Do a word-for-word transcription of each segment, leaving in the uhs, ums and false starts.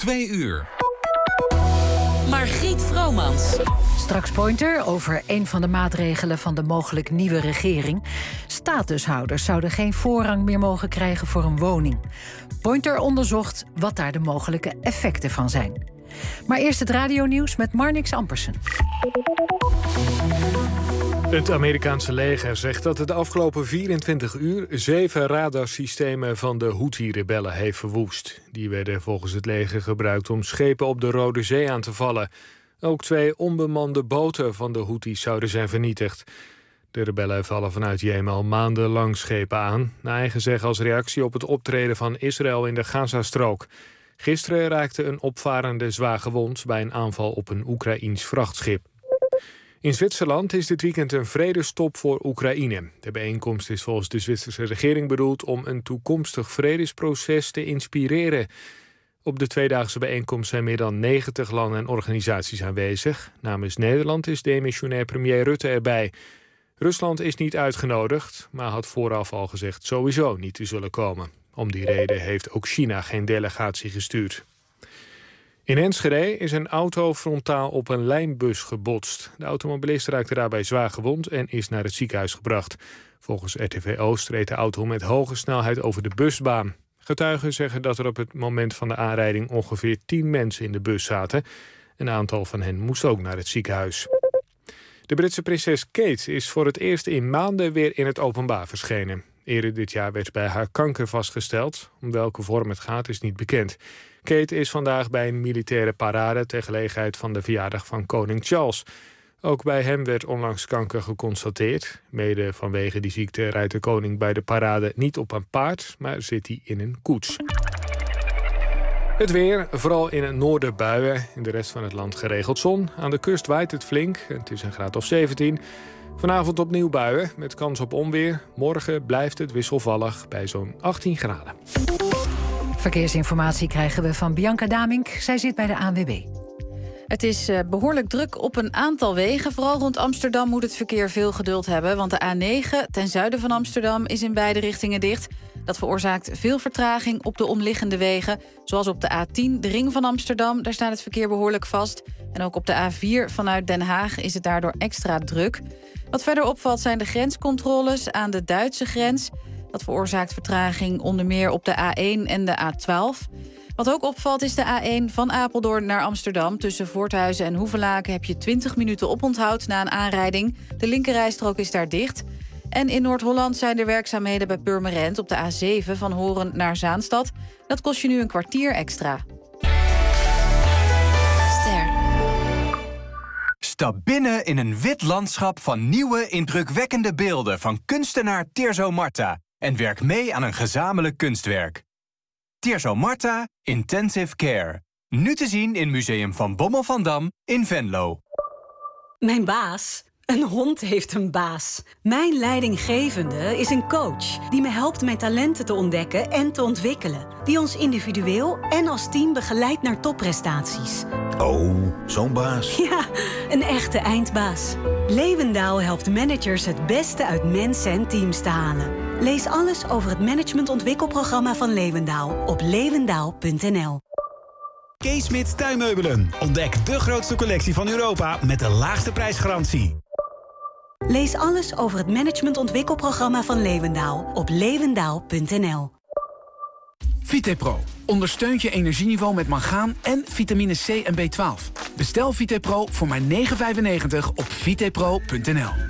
twee uur. Margriet Vromans. Straks Pointer over een van de maatregelen van de mogelijk nieuwe regering. Statushouders zouden geen voorrang meer mogen krijgen voor een woning. Pointer onderzocht wat daar de mogelijke effecten van zijn. Maar eerst het radionieuws met Marnix Ampersen. Het Amerikaanse leger zegt dat het de afgelopen vierentwintig uur... zeven radarsystemen van de Houthi-rebellen heeft verwoest. Die werden volgens het leger gebruikt om schepen op de Rode Zee aan te vallen. Ook twee onbemande boten van de Houthis zouden zijn vernietigd. De rebellen vallen vanuit Jemen al maandenlang schepen aan... naar eigen zeggen als reactie op het optreden van Israël in de Gazastrook. Gisteren raakte een opvarende zwaar gewond... bij een aanval op een Oekraïens vrachtschip. In Zwitserland is dit weekend een vredestop voor Oekraïne. De bijeenkomst is volgens de Zwitserse regering bedoeld... om een toekomstig vredesproces te inspireren. Op de tweedaagse bijeenkomst zijn meer dan negentig landen en organisaties aanwezig. Namens Nederland is demissionair premier Rutte erbij. Rusland is niet uitgenodigd, maar had vooraf al gezegd sowieso niet te zullen komen. Om die reden heeft ook China geen delegatie gestuurd. In Enschede is een auto frontaal op een lijnbus gebotst. De automobilist raakte daarbij zwaar gewond en is naar het ziekenhuis gebracht. Volgens R T V Oost reed de auto met hoge snelheid over de busbaan. Getuigen zeggen dat er op het moment van de aanrijding ongeveer tien mensen in de bus zaten. Een aantal van hen moest ook naar het ziekenhuis. De Britse prinses Kate is voor het eerst in maanden weer in het openbaar verschenen. Eerder dit jaar werd bij haar kanker vastgesteld. Om welke vorm het gaat is niet bekend. Kate is vandaag bij een militaire parade ter gelegenheid van de verjaardag van koning Charles. Ook bij hem werd onlangs kanker geconstateerd. Mede vanwege die ziekte rijdt de koning bij de parade niet op een paard, maar zit hij in een koets. Het weer, vooral in het noorden buien. In de rest van het land geregeld zon. Aan de kust waait het flink. Het is een graad of zeventien. Vanavond opnieuw buien met kans op onweer. Morgen blijft het wisselvallig bij zo'n achttien graden. Verkeersinformatie krijgen we van Bianca Damink. Zij zit bij de A N W B. Het is uh, behoorlijk druk op een aantal wegen. Vooral rond Amsterdam moet het verkeer veel geduld hebben. Want de A negen ten zuiden van Amsterdam is in beide richtingen dicht. Dat veroorzaakt veel vertraging op de omliggende wegen. Zoals op de A tien, de ring van Amsterdam. Daar staat het verkeer behoorlijk vast. En ook op de A vier vanuit Den Haag is het daardoor extra druk. Wat verder opvalt zijn de grenscontroles aan de Duitse grens. Dat veroorzaakt vertraging onder meer op de A één en de A twaalf. Wat ook opvalt is de A één van Apeldoorn naar Amsterdam. Tussen Voorthuizen en Hoevelaken heb je twintig minuten oponthoud na een aanrijding. De linkerrijstrook is daar dicht. En in Noord-Holland zijn er werkzaamheden bij Purmerend op de A zeven van Horen naar Zaanstad. Dat kost je nu een kwartier extra. Ster. Stap binnen in een wit landschap van nieuwe, indrukwekkende beelden van kunstenaar Tirso Marta en werk mee aan een gezamenlijk kunstwerk. Tirso Marta, Intensive Care. Nu te zien in Museum Van Bommel van Dam in Venlo. Mijn baas? Een hond heeft een baas. Mijn leidinggevende is een coach die me helpt mijn talenten te ontdekken en te ontwikkelen. Die ons individueel en als team begeleidt naar topprestaties. Oh, zo'n baas. Ja, een echte eindbaas. Leeuwendaal helpt managers het beste uit mensen en teams te halen. Lees alles over het managementontwikkelprogramma van Leeuwendaal op leeuwendaal punt n l. K-Smit Tuinmeubelen. Ontdek de grootste collectie van Europa met de laagste prijsgarantie. Lees alles over het managementontwikkelprogramma van Leeuwendaal op leeuwendaal punt n l. Vitepro ondersteunt je energieniveau met mangaan en vitamine C en B twaalf. Bestel Vitepro voor maar negen vijfennegentig op vitepro punt n l.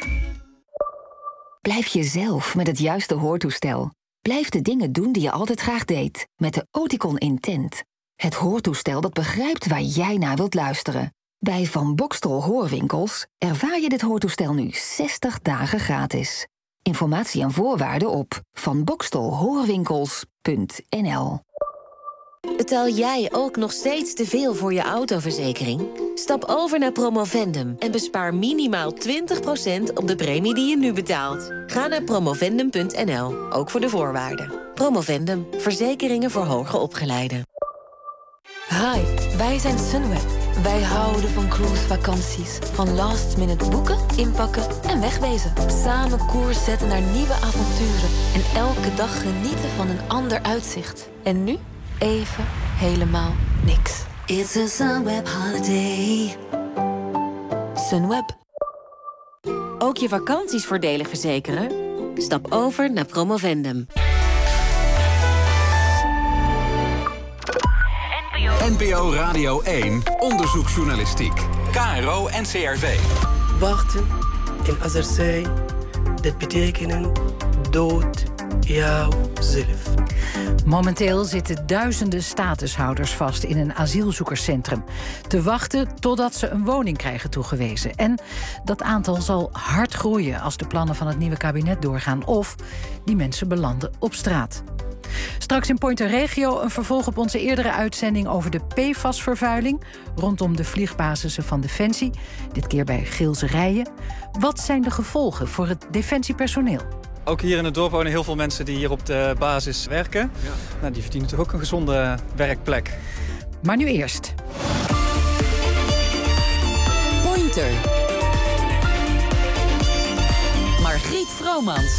Blijf jezelf met het juiste hoortoestel. Blijf de dingen doen die je altijd graag deed. Met de Oticon Intent. Het hoortoestel dat begrijpt waar jij naar wilt luisteren. Bij Van Boxtel Hoorwinkels ervaar je dit hoortoestel nu zestig dagen gratis. Informatie en voorwaarden op van boxtel hoorwinkels punt n l. Betaal jij ook nog steeds te veel voor je autoverzekering? Stap over naar Promovendum en bespaar minimaal twintig procent op de premie die je nu betaalt. Ga naar promovendum punt n l, ook voor de voorwaarden. Promovendum, verzekeringen voor hoger opgeleiden. Hi, wij zijn Sunweb. Wij houden van cruisevakanties. Van last minute boeken, inpakken en wegwezen. Samen koers zetten naar nieuwe avonturen. En elke dag genieten van een ander uitzicht. En nu even helemaal niks. It's a Sunweb holiday. Sunweb. Ook je vakanties voordelig verzekeren? Stap over naar Promovendum. N P O Radio één, onderzoeksjournalistiek. K R O en C R V. Wachten in Azerzij, dat betekenen dood jouzelf. Momenteel zitten duizenden statushouders vast in een asielzoekerscentrum. Te wachten totdat ze een woning krijgen toegewezen. En dat aantal zal hard groeien als de plannen van het nieuwe kabinet doorgaan. Of die mensen belanden op straat. Straks in Pointer Regio een vervolg op onze eerdere uitzending over de P F A S-vervuiling rondom de vliegbasissen van Defensie. Dit keer bij Geelse Rijen. Wat zijn de gevolgen voor het defensiepersoneel? Ook hier in het dorp wonen heel veel mensen die hier op de basis werken. Ja. Nou, die verdienen toch ook een gezonde werkplek. Maar nu eerst. Pointer. Margriet Vromans.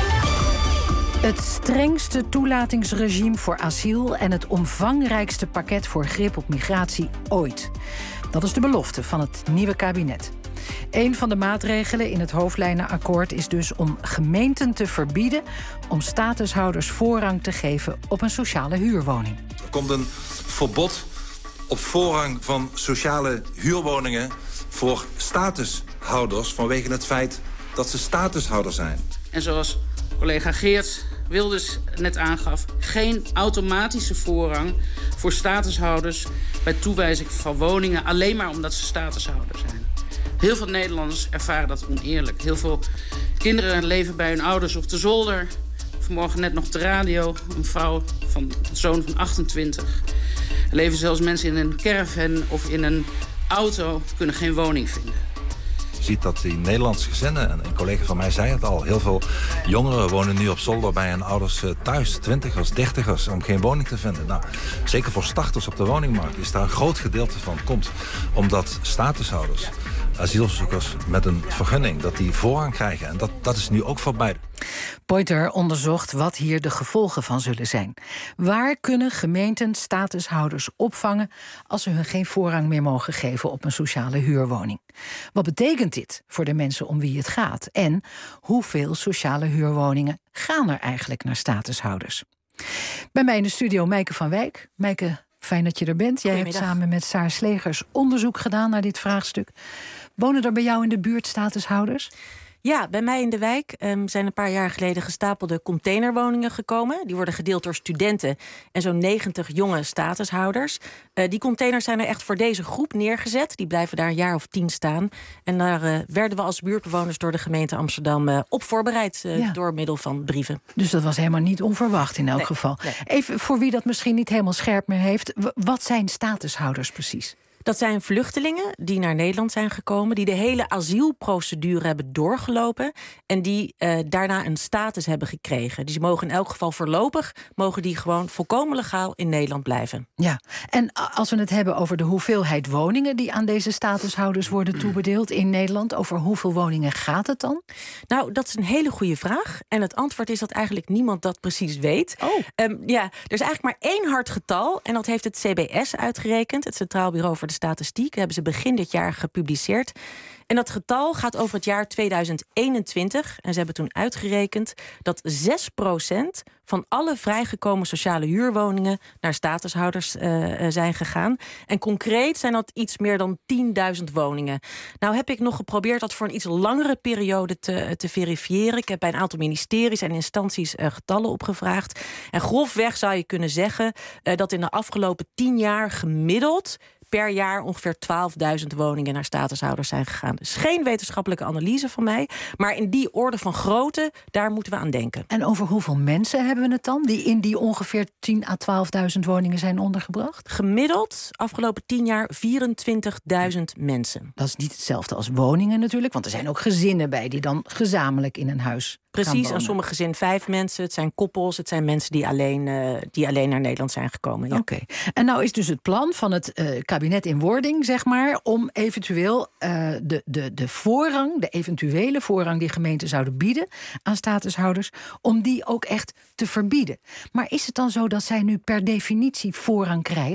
Het strengste toelatingsregime voor asiel en het omvangrijkste pakket voor grip op migratie ooit. Dat is de belofte van het nieuwe kabinet. Een van de maatregelen in het hoofdlijnenakkoord is dus om gemeenten te verbieden om statushouders voorrang te geven op een sociale huurwoning. Er komt een verbod op voorrang van sociale huurwoningen voor statushouders vanwege het feit dat ze statushouder zijn. En zoals collega Geert Wilders net aangaf, geen automatische voorrang voor statushouders bij toewijzing van woningen alleen maar omdat ze statushouder zijn. Heel veel Nederlanders ervaren dat oneerlijk. Heel veel kinderen leven bij hun ouders op de zolder. Vanmorgen net nog op de radio, een vrouw van een zoon van achtentwintig. Er leven zelfs mensen in een caravan of in een auto, kunnen geen woning vinden. Je ziet dat die Nederlandse gezinnen, en een collega van mij zei het al, heel veel jongeren wonen nu op zolder bij hun ouders thuis, twintigers, dertigers, om geen woning te vinden. Nou, zeker voor starters op de woningmarkt is daar een groot gedeelte van komt omdat statushouders, asielzoekers met een vergunning, dat die voorrang krijgen. En dat, dat is nu ook voorbij. Pointer onderzocht wat hier de gevolgen van zullen zijn. Waar kunnen gemeenten statushouders opvangen als ze hun geen voorrang meer mogen geven op een sociale huurwoning? Wat betekent dit voor de mensen om wie het gaat? En hoeveel sociale huurwoningen gaan er eigenlijk naar statushouders? Bij mij in de studio Meike van Wijk. Meike, fijn dat je er bent. Jij hebt samen met Saar Slegers onderzoek gedaan naar dit vraagstuk. Wonen er bij jou in de buurt statushouders? Ja, bij mij in de wijk um, zijn een paar jaar geleden gestapelde containerwoningen gekomen. Die worden gedeeld door studenten en zo'n negentig jonge statushouders. Uh, die containers zijn er echt voor deze groep neergezet. Die blijven daar een jaar of tien staan. En daar uh, werden we als buurtbewoners door de gemeente Amsterdam uh, op voorbereid uh, ja. door middel van brieven. Dus dat was helemaal niet onverwacht in elk nee, geval. Nee. Even voor wie dat misschien niet helemaal scherp meer heeft. W- wat zijn statushouders precies? Dat zijn vluchtelingen die naar Nederland zijn gekomen, die de hele asielprocedure hebben doorgelopen en die uh, daarna een status hebben gekregen. Dus die mogen in elk geval voorlopig, mogen die gewoon volkomen legaal in Nederland blijven. Ja, en als we het hebben over de hoeveelheid woningen die aan deze statushouders worden toebedeeld in Nederland, over hoeveel woningen gaat het dan? Nou, dat is een hele goede vraag. En het antwoord is dat eigenlijk niemand dat precies weet. Oh. Um, ja, er is eigenlijk maar één hard getal en dat heeft het C B S uitgerekend, het Centraal Bureau voor de Statistiek. Dat hebben ze begin dit jaar gepubliceerd. En dat getal gaat over het jaar tweeduizend eenentwintig. En ze hebben toen uitgerekend dat zes procent van alle vrijgekomen sociale huurwoningen naar statushouders uh, zijn gegaan. En concreet zijn dat iets meer dan tienduizend woningen. Nou heb ik nog geprobeerd dat voor een iets langere periode te, te verifiëren. Ik heb bij een aantal ministeries en instanties uh, getallen opgevraagd. En grofweg zou je kunnen zeggen uh, dat in de afgelopen tien jaar gemiddeld per jaar ongeveer twaalfduizend woningen naar statushouders zijn gegaan. Dus geen wetenschappelijke analyse van mij, maar in die orde van grootte, daar moeten we aan denken. En over hoeveel mensen hebben we het dan, die in die ongeveer tien à twaalfduizend woningen zijn ondergebracht? Gemiddeld, afgelopen tien jaar, vierentwintigduizend mensen. Dat is niet hetzelfde als woningen natuurlijk, want er zijn ook gezinnen bij die dan gezamenlijk in een huis Precies, en sommige gezinnen vijf mensen. Het zijn koppels, het zijn mensen die alleen, uh, die alleen naar Nederland zijn gekomen. Ja. Oké. Okay. En nou is dus het plan van het uh, kabinet in wording, zeg maar, om eventueel uh, de, de, de voorrang, de eventuele voorrang die gemeenten zouden bieden aan statushouders, om die ook echt te verbieden. Maar is het dan zo dat zij nu per definitie voorrang krijgen?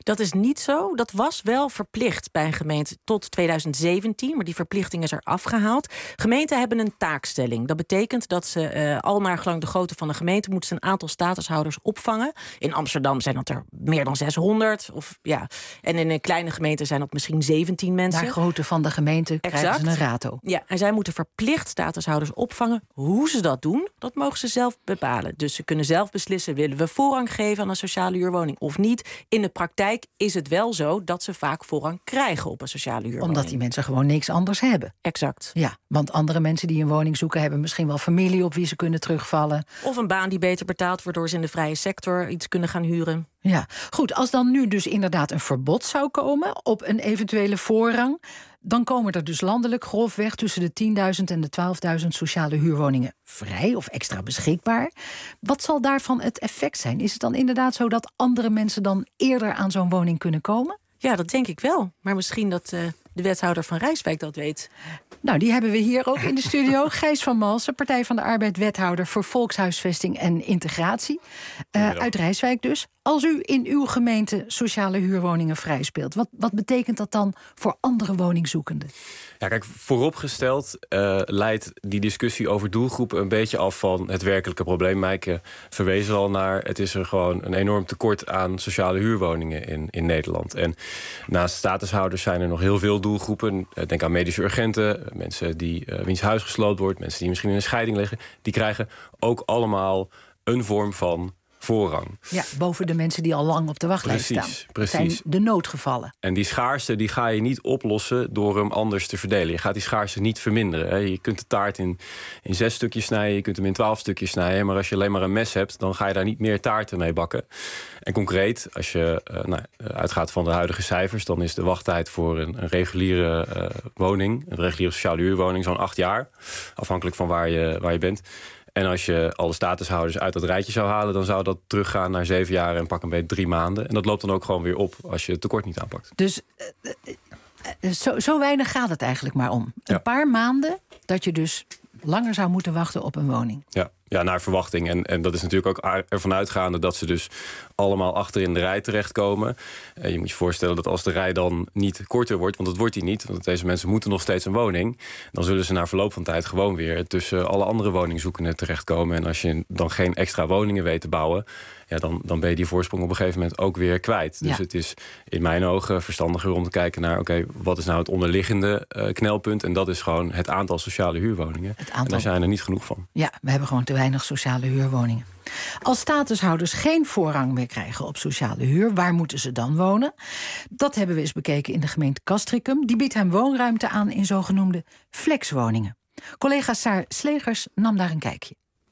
Dat is niet zo. Dat was wel verplicht bij een gemeente tot tweeduizend zeventien... maar die verplichting is er afgehaald. Gemeenten hebben een taakstelling. Dat betekent dat ze uh, al naar gelang de grootte van de gemeente... moeten ze een aantal statushouders opvangen. In Amsterdam zijn dat er meer dan zeshonderd. Of, ja. En in een kleine gemeente zijn dat misschien zeventien mensen. Naar grootte van de gemeente exact. Krijgen ze een rato. Ja, en zij moeten verplicht statushouders opvangen. Hoe ze dat doen, dat mogen ze zelf bepalen. Dus ze kunnen zelf beslissen, willen we voorrang geven aan een sociale huurwoning of niet. In de praktijk is het wel zo dat ze vaak voorrang krijgen op een sociale huurwoning. Omdat die mensen gewoon niks anders hebben. Exact. Ja, want andere mensen die een woning zoeken hebben misschien wel familie op wie ze kunnen terugvallen. Of een baan die beter betaalt, waardoor ze in de vrije sector iets kunnen gaan huren. Ja, goed. Als dan nu dus inderdaad een verbod zou komen op een eventuele voorrang, dan komen er dus landelijk grofweg tussen de tienduizend en de twaalfduizend sociale huurwoningen vrij of extra beschikbaar. Wat zal daarvan het effect zijn? Is het dan inderdaad zo dat andere mensen dan eerder aan zo'n woning kunnen komen? Ja, dat denk ik wel. Maar misschien dat uh, de wethouder van Rijswijk dat weet. Nou, die hebben we hier ook in de studio. Gijs van Malsen, Partij van de Arbeid, wethouder voor volkshuisvesting en integratie. Uh, uit Rijswijk dus. Als u in uw gemeente sociale huurwoningen vrijspeelt, wat, wat betekent dat dan voor andere woningzoekenden? Ja, kijk, vooropgesteld uh, leidt die discussie over doelgroepen een beetje af van het werkelijke probleem. Mijke verwees er al naar, het is er gewoon een enorm tekort aan sociale huurwoningen in, in Nederland. En naast statushouders zijn er nog heel veel doelgroepen. Denk aan medische urgenten, mensen die, uh, wiens huis gesloopt wordt, mensen die misschien in een scheiding liggen. Die krijgen ook allemaal een vorm van voorrang. Ja, boven de mensen die al lang op de wachtlijst precies, staan. Precies. Dat zijn de noodgevallen. En die schaarste die ga je niet oplossen door hem anders te verdelen. Je gaat die schaarste niet verminderen. Hè. Je kunt de taart in, in zes stukjes snijden, je kunt hem in twaalf stukjes snijden. Maar als je alleen maar een mes hebt, dan ga je daar niet meer taarten mee bakken. En concreet, als je uh, nou, uitgaat van de huidige cijfers, dan is de wachttijd voor een, een reguliere uh, woning, een reguliere sociale huurwoning, zo'n acht jaar. Afhankelijk van waar je, waar je bent. En als je alle statushouders uit dat rijtje zou halen, dan zou dat teruggaan naar zeven jaar en pak een beetje drie maanden. En dat loopt dan ook gewoon weer op als je het tekort niet aanpakt. Dus uh, uh, zo, zo weinig gaat het eigenlijk maar om. Een ja. paar maanden dat je dus langer zou moeten wachten op een woning. Ja, ja naar verwachting. En, en dat is natuurlijk ook ervan uitgaande dat ze dus allemaal achter in de rij terechtkomen. Uh, je moet je voorstellen dat als de rij dan niet korter wordt, want dat wordt die niet, want deze mensen moeten nog steeds een woning, dan zullen ze na verloop van tijd gewoon weer tussen alle andere woningzoekenden terechtkomen. En als je dan geen extra woningen weet te bouwen, ja, dan, dan ben je die voorsprong op een gegeven moment ook weer kwijt. Dus ja. het is in mijn ogen verstandiger om te kijken naar, oké, okay, wat is nou het onderliggende uh, knelpunt? En dat is gewoon het aantal sociale huurwoningen. Het aantal... En daar zijn er niet genoeg van. Ja, we hebben gewoon te weinig sociale huurwoningen. Als statushouders geen voorrang meer krijgen op sociale huur, waar moeten ze dan wonen? Dat hebben we eens bekeken in de gemeente Castricum. Die biedt hem woonruimte aan in zogenoemde flexwoningen. Collega Saar Slegers nam daar een kijkje.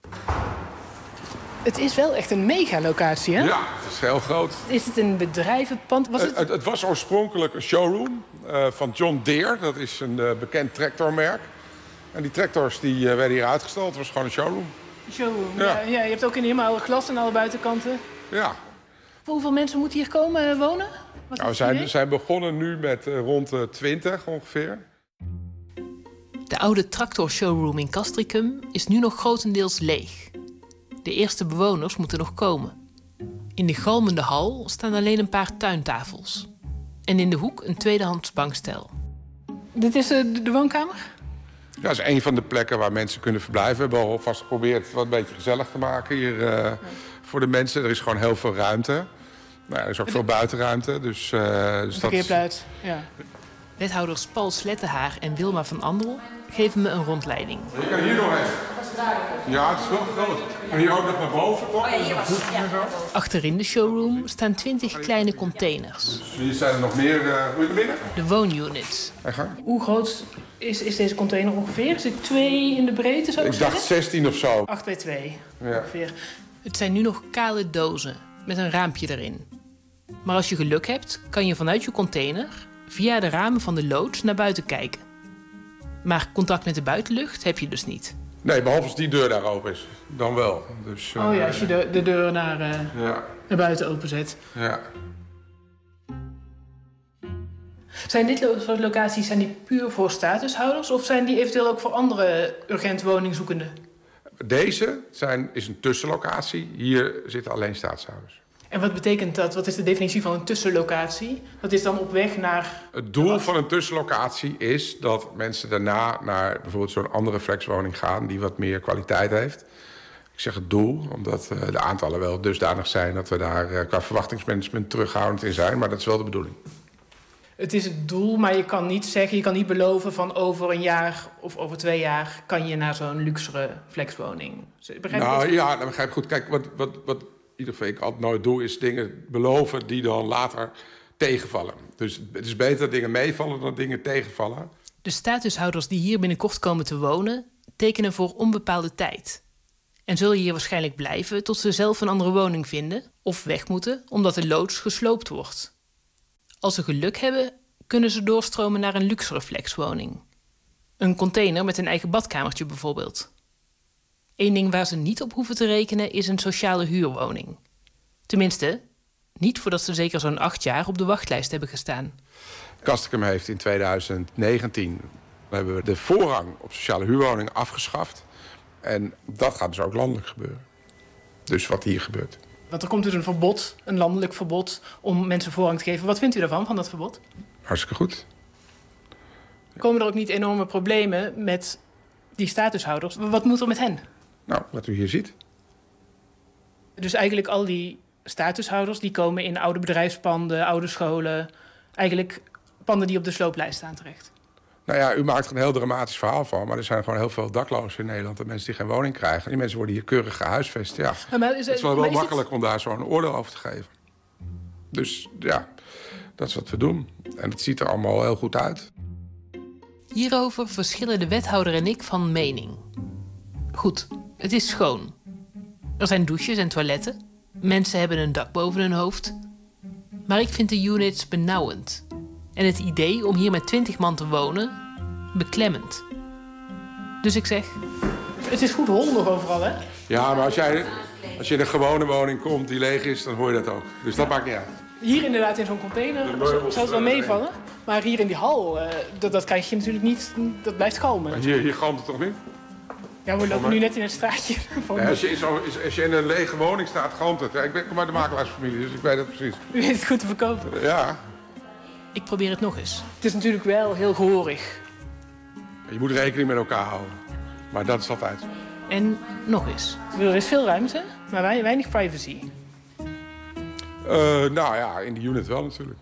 Het is wel echt een megalocatie, hè? Ja, het is heel groot. Is het een bedrijvenpand? Was het... Het, het, het was oorspronkelijk een showroom uh, van John Deere. Dat is een uh, bekend tractormerk. En die tractors die, uh, werden hier uitgestald. Het was gewoon een showroom. Showroom, ja. Ja, ja. Je hebt ook in helemaal glas aan alle buitenkanten. Ja. Hoeveel mensen moeten hier komen uh, wonen? Wat nou, we zijn, zijn begonnen nu met uh, rond de twintig ongeveer. De oude tractor-showroom in Castricum is nu nog grotendeels leeg. De eerste bewoners moeten nog komen. In de galmende hal staan alleen een paar tuintafels. En in de hoek een tweedehands bankstel. Dit is uh, de, de woonkamer? Ja, dat is een van de plekken waar mensen kunnen verblijven. We hebben alvast geprobeerd wat een beetje gezellig te maken hier uh, ja. voor de mensen. Er is gewoon heel veel ruimte. Nou, er is ook veel buitenruimte. Dus, uh, dus parkeerplaats, ja. Wethouders Paul Slettenhaar en Wilma van Andel geven me een rondleiding. Je kan hier doorheen. Ja, het is wel groot. En hier ook nog naar boven, toch? Oh, ja, hier was het. Ja. Achterin de showroom staan twintig kleine containers. Dus hier zijn er nog meer... Uh, moet je naar binnen? De woonunits. Hoe groot is, is deze container ongeveer? Is het twee in de breedte, zou ik Ik zeggen? dacht zestien of zo. acht bij twee, ja. ongeveer. Het zijn nu nog kale dozen met een raampje erin. Maar als je geluk hebt, kan je vanuit je container via de ramen van de loods naar buiten kijken. Maar contact met de buitenlucht heb je dus niet. Nee, behalve als die deur daar open is. Dan wel. Dus, uh, oh ja, als je de, de deur naar, uh, ja. naar buiten openzet. Ja. Zijn dit soort locaties zijn die puur voor statushouders? Of zijn die eventueel ook voor andere urgent woningzoekenden? Deze zijn, is een tussenlocatie. Hier zitten alleen statushouders. En wat betekent dat? Wat is de definitie van een tussenlocatie? Dat is dan op weg naar... Het doel van een tussenlocatie is dat mensen daarna naar bijvoorbeeld zo'n andere flexwoning gaan die wat meer kwaliteit heeft. Ik zeg het doel, omdat uh, de aantallen wel dusdanig zijn dat we daar uh, qua verwachtingsmanagement terughoudend in zijn. Maar dat is wel de bedoeling. Het is het doel, maar je kan niet zeggen, je kan niet beloven van over een jaar of over twee jaar kan je naar zo'n luxere flexwoning. Begrijp je nou dat? ja, dat begrijp ik goed. Kijk, wat, wat, wat in ieder geval ik altijd nooit doe, is dingen beloven die dan later tegenvallen. Dus het is beter dat dingen meevallen dan dingen tegenvallen. De statushouders die hier binnenkort komen te wonen, tekenen voor onbepaalde tijd. En zullen hier waarschijnlijk blijven tot ze zelf een andere woning vinden of weg moeten omdat de loods gesloopt wordt. Als ze geluk hebben, kunnen ze doorstromen naar een luxere flexwoning. Een container met een eigen badkamertje bijvoorbeeld. Eén ding waar ze niet op hoeven te rekenen is een sociale huurwoning. Tenminste, niet voordat ze zeker zo'n acht jaar op de wachtlijst hebben gestaan. Castricum heeft in tweeduizend negentien hebben we de voorrang op sociale huurwoningen afgeschaft. En dat gaat dus ook landelijk gebeuren. Dus wat hier gebeurt. Want er komt dus een verbod, een landelijk verbod, om mensen voorrang te geven. Wat vindt u daarvan, van dat verbod? Hartstikke goed. Komen er ook niet enorme problemen met die statushouders? Wat moet er met hen? Nou, wat u hier ziet. Dus eigenlijk al die statushouders die komen in oude bedrijfspanden, oude scholen. Eigenlijk panden die op de slooplijst staan terecht. Nou ja, u maakt er een heel dramatisch verhaal van. Maar er zijn gewoon heel veel daklozen in Nederland. En mensen die geen woning krijgen. Die mensen worden hier keurig gehuisvest. Ja. Ja, maar is, het is wel, wel makkelijk dit... om daar zo'n oordeel over te geven. Dus ja, dat is wat we doen. En het ziet er allemaal heel goed uit. Hierover verschillen de wethouder en ik van mening. Goed, het is schoon. Er zijn douches en toiletten. Mensen hebben een dak boven hun hoofd. Maar ik vind de units benauwend. En het idee om hier met twintig man te wonen, beklemmend. Dus ik zeg... Het is goed hol nog overal, hè? Ja, maar als jij als je in een gewone woning komt die leeg is, dan hoor je dat ook. Dus dat maakt niet uit. Hier inderdaad in zo'n container zou het wel meevallen. Maar hier in die hal, uh, dat, dat krijg je natuurlijk niet... Dat blijft galmen. Maar hier, hier galmt het toch niet? Ja, we lopen nu net in een straatje. Ja, als, je in zo, als je in een lege woning staat, galmt het. Ja, ik ben, kom uit de makelaarsfamilie, dus ik weet dat precies. U weet het goed te verkopen. Ja. Ik probeer het nog eens. Het is natuurlijk wel heel gehoorig. Je moet rekening met elkaar houden. Maar dat is altijd. En nog eens. Er is veel ruimte, maar weinig privacy. Uh, nou ja, in de unit wel natuurlijk.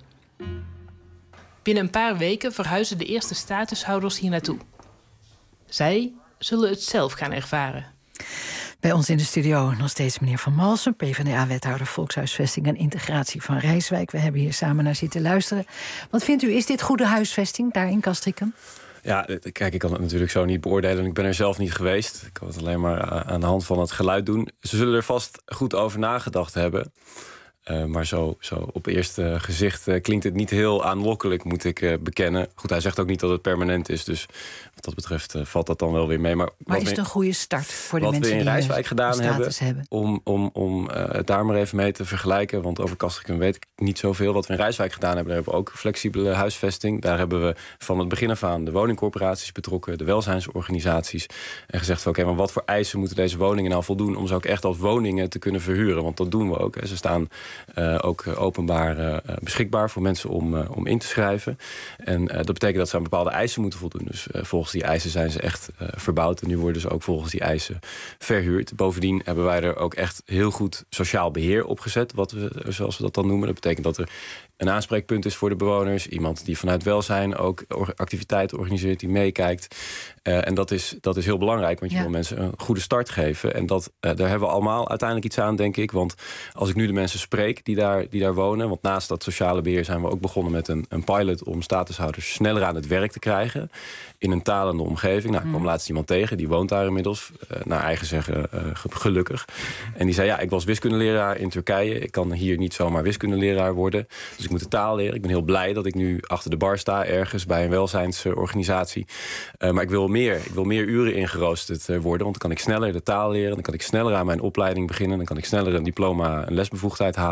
Binnen een paar weken verhuizen de eerste statushouders hier naartoe. Zij zullen het zelf gaan ervaren. Bij ons in de studio nog steeds meneer Van Malsen, PvdA-wethouder Volkshuisvesting en Integratie van Rijswijk. We hebben hier samen naar zitten luisteren. Wat vindt u, is dit goede huisvesting daar in Castricum? Ja, kijk, ik kan het natuurlijk zo niet beoordelen. Ik ben er zelf niet geweest. Ik kan het alleen maar aan de hand van het geluid doen. Ze zullen er vast goed over nagedacht hebben. Uh, maar zo, zo op eerste gezicht uh, klinkt het niet heel aanlokkelijk, moet ik uh, bekennen. Goed, hij zegt ook niet dat het permanent is, dus wat dat betreft uh, valt dat dan wel weer mee. Maar, maar is we, het een goede start voor de mensen die Wat we in Rijswijk gedaan hebben, hebben, om, om, om uh, het daar maar even mee te vergelijken, want over Castricum weet ik niet zoveel. Wat we in Rijswijk gedaan hebben, daar hebben we ook flexibele huisvesting. Daar hebben we van het begin af aan de woningcorporaties betrokken, de welzijnsorganisaties, en gezegd van oké, okay, maar wat voor eisen moeten deze woningen nou voldoen om ze ook echt als woningen te kunnen verhuren? Want dat doen we ook. Hè. Ze staan uh, ook openbaar uh, beschikbaar voor mensen om, uh, om in te schrijven. En uh, dat betekent dat ze aan bepaalde eisen moeten voldoen. Dus uh, volgens die eisen zijn ze echt uh, verbouwd. En nu worden ze ook volgens die eisen verhuurd. Bovendien hebben wij er ook echt heel goed sociaal beheer op gezet, wat we, zoals we dat dan noemen. Dat betekent dat er een aanspreekpunt is voor de bewoners. Iemand die vanuit welzijn ook activiteiten organiseert, die meekijkt. Uh, en dat is, dat is heel belangrijk, want je ja. wil mensen een goede start geven. En dat, uh, daar hebben we allemaal uiteindelijk iets aan, denk ik. Want als ik nu de mensen spreek die daar, die daar wonen, want naast dat sociale beheer zijn we ook begonnen met een, een pilot om statushouders sneller aan het werk te krijgen in een talende omgeving. Nou, ik kwam mm. laatst iemand tegen, die woont daar inmiddels, uh, naar eigen zeggen uh, gelukkig. En die zei, ja, ik was wiskundeleraar in Turkije. Ik kan hier niet zomaar wiskundeleraar worden. Dus ik moet de taal leren. Ik ben heel blij dat ik nu achter de bar sta ergens bij een welzijnsorganisatie. Uh, maar ik wil meer. Ik wil meer uren ingeroosterd uh, worden, want dan kan ik sneller de taal leren. Dan kan ik sneller aan mijn opleiding beginnen. Dan kan ik sneller een diploma, een lesbevoegdheid halen.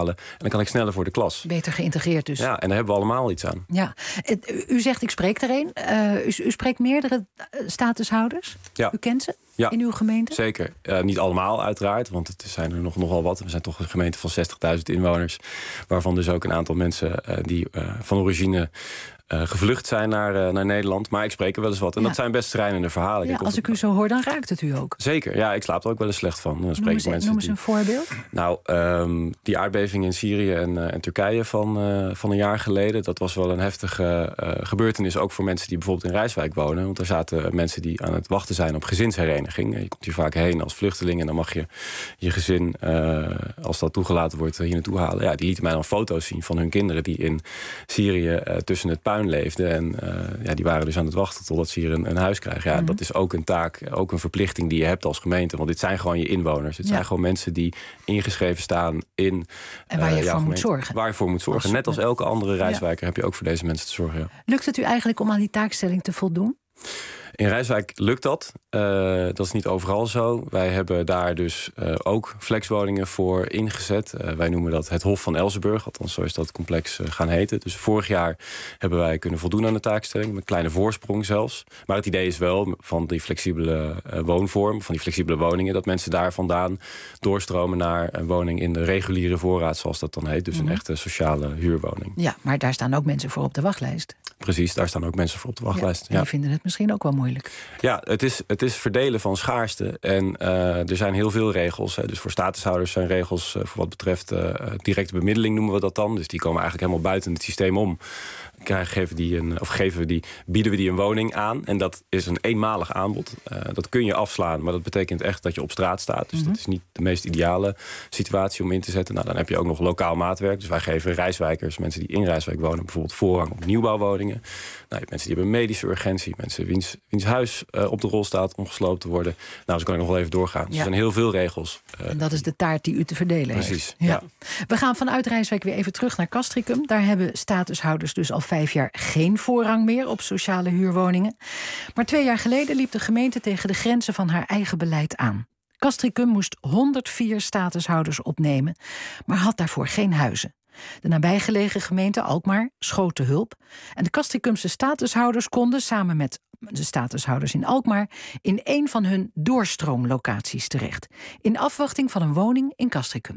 halen. En dan kan ik sneller voor de klas. Beter geïntegreerd dus. Ja, en daar hebben we allemaal iets aan. Ja. U zegt, ik spreek er een. Uh, u, u spreekt meerdere statushouders? Ja. U kent ze ja. in uw gemeente? Zeker. Uh, niet allemaal uiteraard, want het zijn er nog, nogal wat. We zijn toch een gemeente van zestigduizend inwoners. Waarvan dus ook een aantal mensen uh, die uh, van origine... Uh, gevlucht zijn naar, uh, naar Nederland. Maar ik spreek er wel eens wat. En ja. dat zijn best schrijnende verhalen. Ja, als ik u zo hoor, dan raakt het u ook. Zeker, ja, ik slaap er ook wel eens slecht van. Dan noem eens, mensen noem eens die... een voorbeeld. Nou, um, die aardbeving in Syrië en, uh, en Turkije van, uh, van een jaar geleden... dat was wel een heftige uh, gebeurtenis, ook voor mensen die bijvoorbeeld in Rijswijk wonen. Want er zaten mensen die aan het wachten zijn op gezinshereniging. Je komt hier vaak heen als vluchteling en dan mag je je gezin, uh, als dat toegelaten wordt, hier naartoe halen. Ja, die lieten mij dan foto's zien van hun kinderen die in Syrië uh, tussen het puin leefden. En Uh, ja, die waren dus aan het wachten totdat ze hier een, een huis krijgen. Ja, mm-hmm. Dat is ook een taak, ook een verplichting die je hebt als gemeente. Want dit zijn gewoon je inwoners. Het ja. zijn gewoon mensen die ingeschreven staan in... En waar je uh, voor ja, moet zorgen. Waar je voor moet zorgen. Als, Net als elke andere Rijswijker ja. heb je ook voor deze mensen te zorgen. Ja. Lukt het u eigenlijk om aan die taakstelling te voldoen? In Rijswijk lukt dat. Uh, dat is niet overal zo. Wij hebben daar dus uh, ook flexwoningen voor ingezet. Uh, wij noemen dat het Hof van Elsenburg. Althans, zo is dat complex uh, gaan heten. Dus vorig jaar hebben wij kunnen voldoen aan de taakstelling. Met een kleine voorsprong zelfs. Maar het idee is wel van die flexibele uh, woonvorm, van die flexibele woningen, dat mensen daar vandaan doorstromen naar een woning in de reguliere voorraad, zoals dat dan heet. Dus mm-hmm. een echte sociale huurwoning. Ja, maar daar staan ook mensen voor op de wachtlijst. Precies, daar staan ook mensen voor op de wachtlijst. Ja, die ja. vinden het misschien ook wel moeilijk. Ja, het is, het is verdelen van schaarste. En uh, er zijn heel veel regels. Hè. Dus voor statushouders zijn regels uh, voor wat betreft uh, directe bemiddeling noemen we dat dan. Dus die komen eigenlijk helemaal buiten het systeem om. Geven, die een, of geven we die, bieden we die een woning aan. En dat is een eenmalig aanbod. Uh, dat kun je afslaan, maar dat betekent echt dat je op straat staat. Dus mm-hmm. dat is niet de meest ideale situatie om in te zetten. Nou, dan heb je ook nog lokaal maatwerk. Dus wij geven Rijswijkers, mensen die in Rijswijk wonen, bijvoorbeeld voorrang op nieuwbouwwoningen. Nou, je hebt mensen die hebben een medische urgentie. Mensen wiens, wiens huis uh, op de rol staat om gesloopt te worden. Nou, zo kan ik nog wel even doorgaan. Dus ja. er zijn heel veel regels. Uh, en dat is de taart die u te verdelen precies, heeft. Precies, ja. ja. We gaan vanuit Rijswijk weer even terug naar Castricum. Daar hebben statushouders dus al vijf jaar geen voorrang meer op sociale huurwoningen. Maar twee jaar geleden liep de gemeente tegen de grenzen van haar eigen beleid aan. Castricum moest honderdvier statushouders opnemen, maar had daarvoor geen huizen. De nabijgelegen gemeente Alkmaar schoot te hulp. En de Castricumse statushouders konden samen met de statushouders in Alkmaar in een van hun doorstroomlocaties terecht. In afwachting van een woning in Castricum.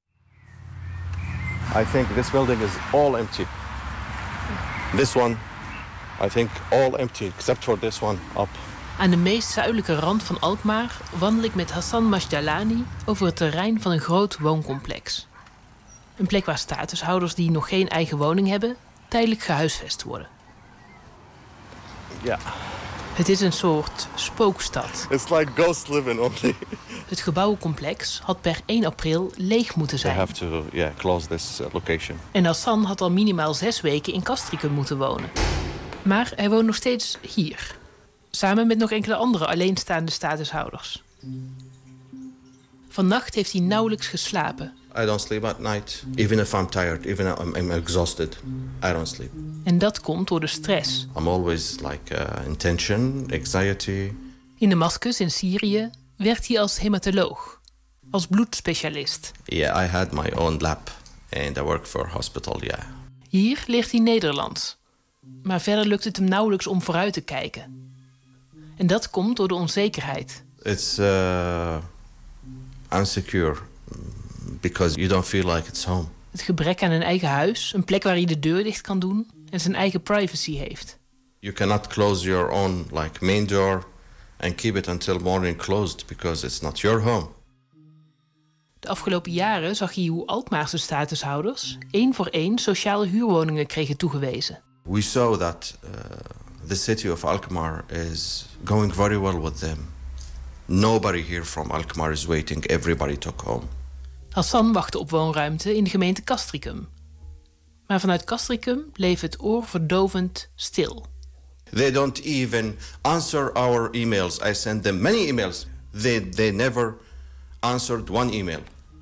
I think this building is all empty. This one, I think all empty, except for this one up. Aan de meest zuidelijke rand van Alkmaar wandel ik met Hassan Mashdalani over het terrein van een groot wooncomplex. Een plek waar statushouders die nog geen eigen woning hebben, tijdelijk gehuisvest worden. Ja. Yeah. Het is een soort spookstad. It's like ghost living only. Het gebouwencomplex had per één april leeg moeten zijn. They have to, yeah, close this location. En Hassan had al minimaal zes weken in Castricum moeten wonen. Maar hij woont nog steeds hier. Samen met nog enkele andere alleenstaande statushouders. Vannacht heeft hij nauwelijks geslapen. I don't sleep at night, even if I'm tired, even if I'm, I'm exhausted. I don't sleep. En dat komt door de stress. I'm always like uh, in tension, anxiety. In Damascus in Syrië werkt hij als hematoloog, als bloedspecialist. Yeah, I had my own lab and I work for a hospital, yeah. Hier leert hij Nederlands. Maar verder lukt het hem nauwelijks om vooruit te kijken. En dat komt door de onzekerheid. It's uh, insecure because you don't feel like it's home. Het gebrek aan een eigen huis, een plek waar hij de deur dicht kan doen en zijn eigen privacy heeft. You cannot close your own like main door and keep it until morning closed because it's not your home. De afgelopen jaren zag hij hoe Alkmaarse statushouders één voor één sociale huurwoningen kregen toegewezen. We saw that uh, the city of Alkmaar is going very well with them. Nobody here from Alkmaar is waiting. Everybody took home. Hassan wachtte op woonruimte in de gemeente Castricum. Maar vanuit Castricum bleef het oorverdovend stil. They don't even answer our emails. I sent them many emails. They, they never answered one email.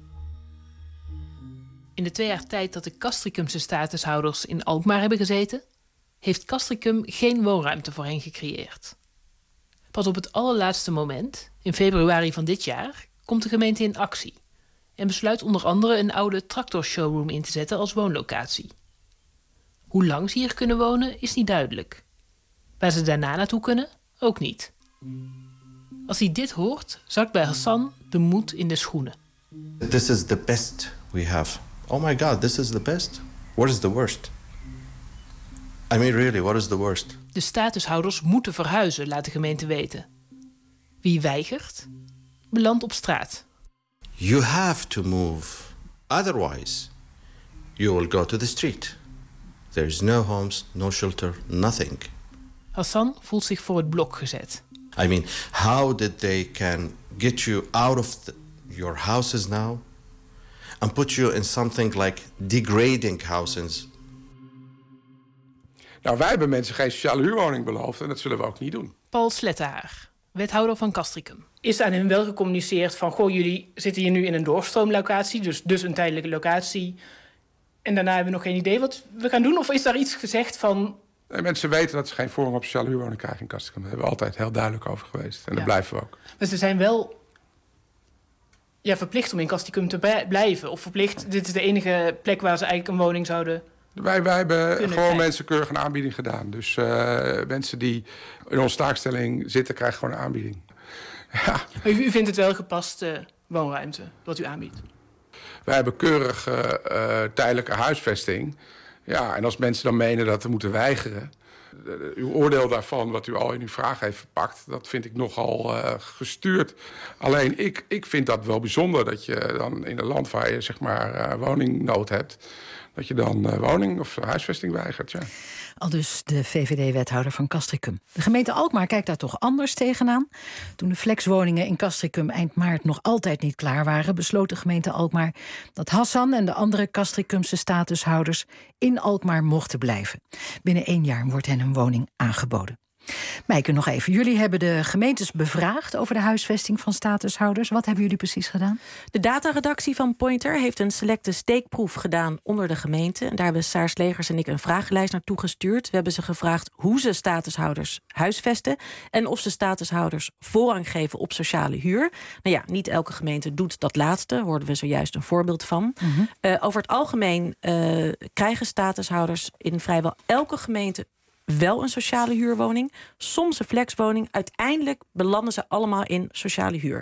In de twee jaar tijd dat de Castricumse statushouders in Alkmaar hebben gezeten, heeft Castricum geen woonruimte voor hen gecreëerd. Pas op het allerlaatste moment, in februari van dit jaar, komt de gemeente in actie en besluit onder andere een oude tractorshowroom in te zetten als woonlocatie. Hoe lang ze hier kunnen wonen is niet duidelijk. Waar ze daarna naartoe kunnen, ook niet. Als hij dit hoort, zakt bij Hassan de moed in de schoenen. This is the best we have. Oh my God, this is the best? What is the worst? I mean, really, what is the worst? De statushouders moeten verhuizen, laat de gemeente weten. Wie weigert, belandt op straat. You have to move. Otherwise, you will go to the street. There is no homes, no shelter, nothing. Hassan voelt zich voor het blok gezet. I mean, how did they can get you out of the, your houses now and put you in something like degrading houses? Nou, wij hebben mensen geen sociale huurwoning beloofd en dat zullen we ook niet doen. Paul Slettehaar, wethouder van Castricum. Is aan hen wel gecommuniceerd van, goh, jullie zitten hier nu in een doorstroomlocatie, dus, dus een tijdelijke locatie. En daarna hebben we nog geen idee wat we gaan doen? Of is daar iets gezegd van... Nee, mensen weten dat ze geen voorrang op sociale huurwoning krijgen in Castricum. Daar hebben we altijd heel duidelijk over geweest. En ja. Dat blijven we ook. Dus ze zijn wel ja, verplicht om in Castricum te blijven? Of verplicht, dit is de enige plek waar ze eigenlijk een woning zouden... Wij, wij hebben gewoon krijgen. mensen keurig een aanbieding gedaan. Dus uh, mensen die in onze taakstelling zitten, krijgen gewoon een aanbieding. Ja. U, u vindt het wel gepaste woonruimte, wat u aanbiedt? Wij hebben keurige uh, tijdelijke huisvesting. Ja, en als mensen dan menen dat ze moeten weigeren... Uh, uw oordeel daarvan, wat u al in uw vraag heeft verpakt... dat vind ik nogal uh, gestuurd. Alleen, ik, ik vind dat wel bijzonder dat je dan in een land waar je zeg maar uh, woningnood hebt... dat je dan uh, woning of huisvesting weigert, ja. Aldus de V V D-wethouder van Castricum. De gemeente Alkmaar kijkt daar toch anders tegenaan. Toen de flexwoningen in Castricum eind maart nog altijd niet klaar waren... besloot de gemeente Alkmaar dat Hassan en de andere Castricumse statushouders... in Alkmaar mochten blijven. Binnen één jaar wordt hen een woning aangeboden. Meike, nog even. Jullie hebben de gemeentes bevraagd over de huisvesting van statushouders. Wat hebben jullie precies gedaan? De dataredactie van Pointer heeft een selecte steekproef gedaan onder de gemeente. En daar hebben Saars Legers en ik een vragenlijst naartoe gestuurd. We hebben ze gevraagd hoe ze statushouders huisvesten... en of ze statushouders voorrang geven op sociale huur. Nou ja, niet elke gemeente doet dat laatste. Daar hoorden we zojuist een voorbeeld van. Mm-hmm. Uh, over het algemeen uh, krijgen statushouders in vrijwel elke gemeente... wel een sociale huurwoning, soms een flexwoning. Uiteindelijk belanden ze allemaal in sociale huur.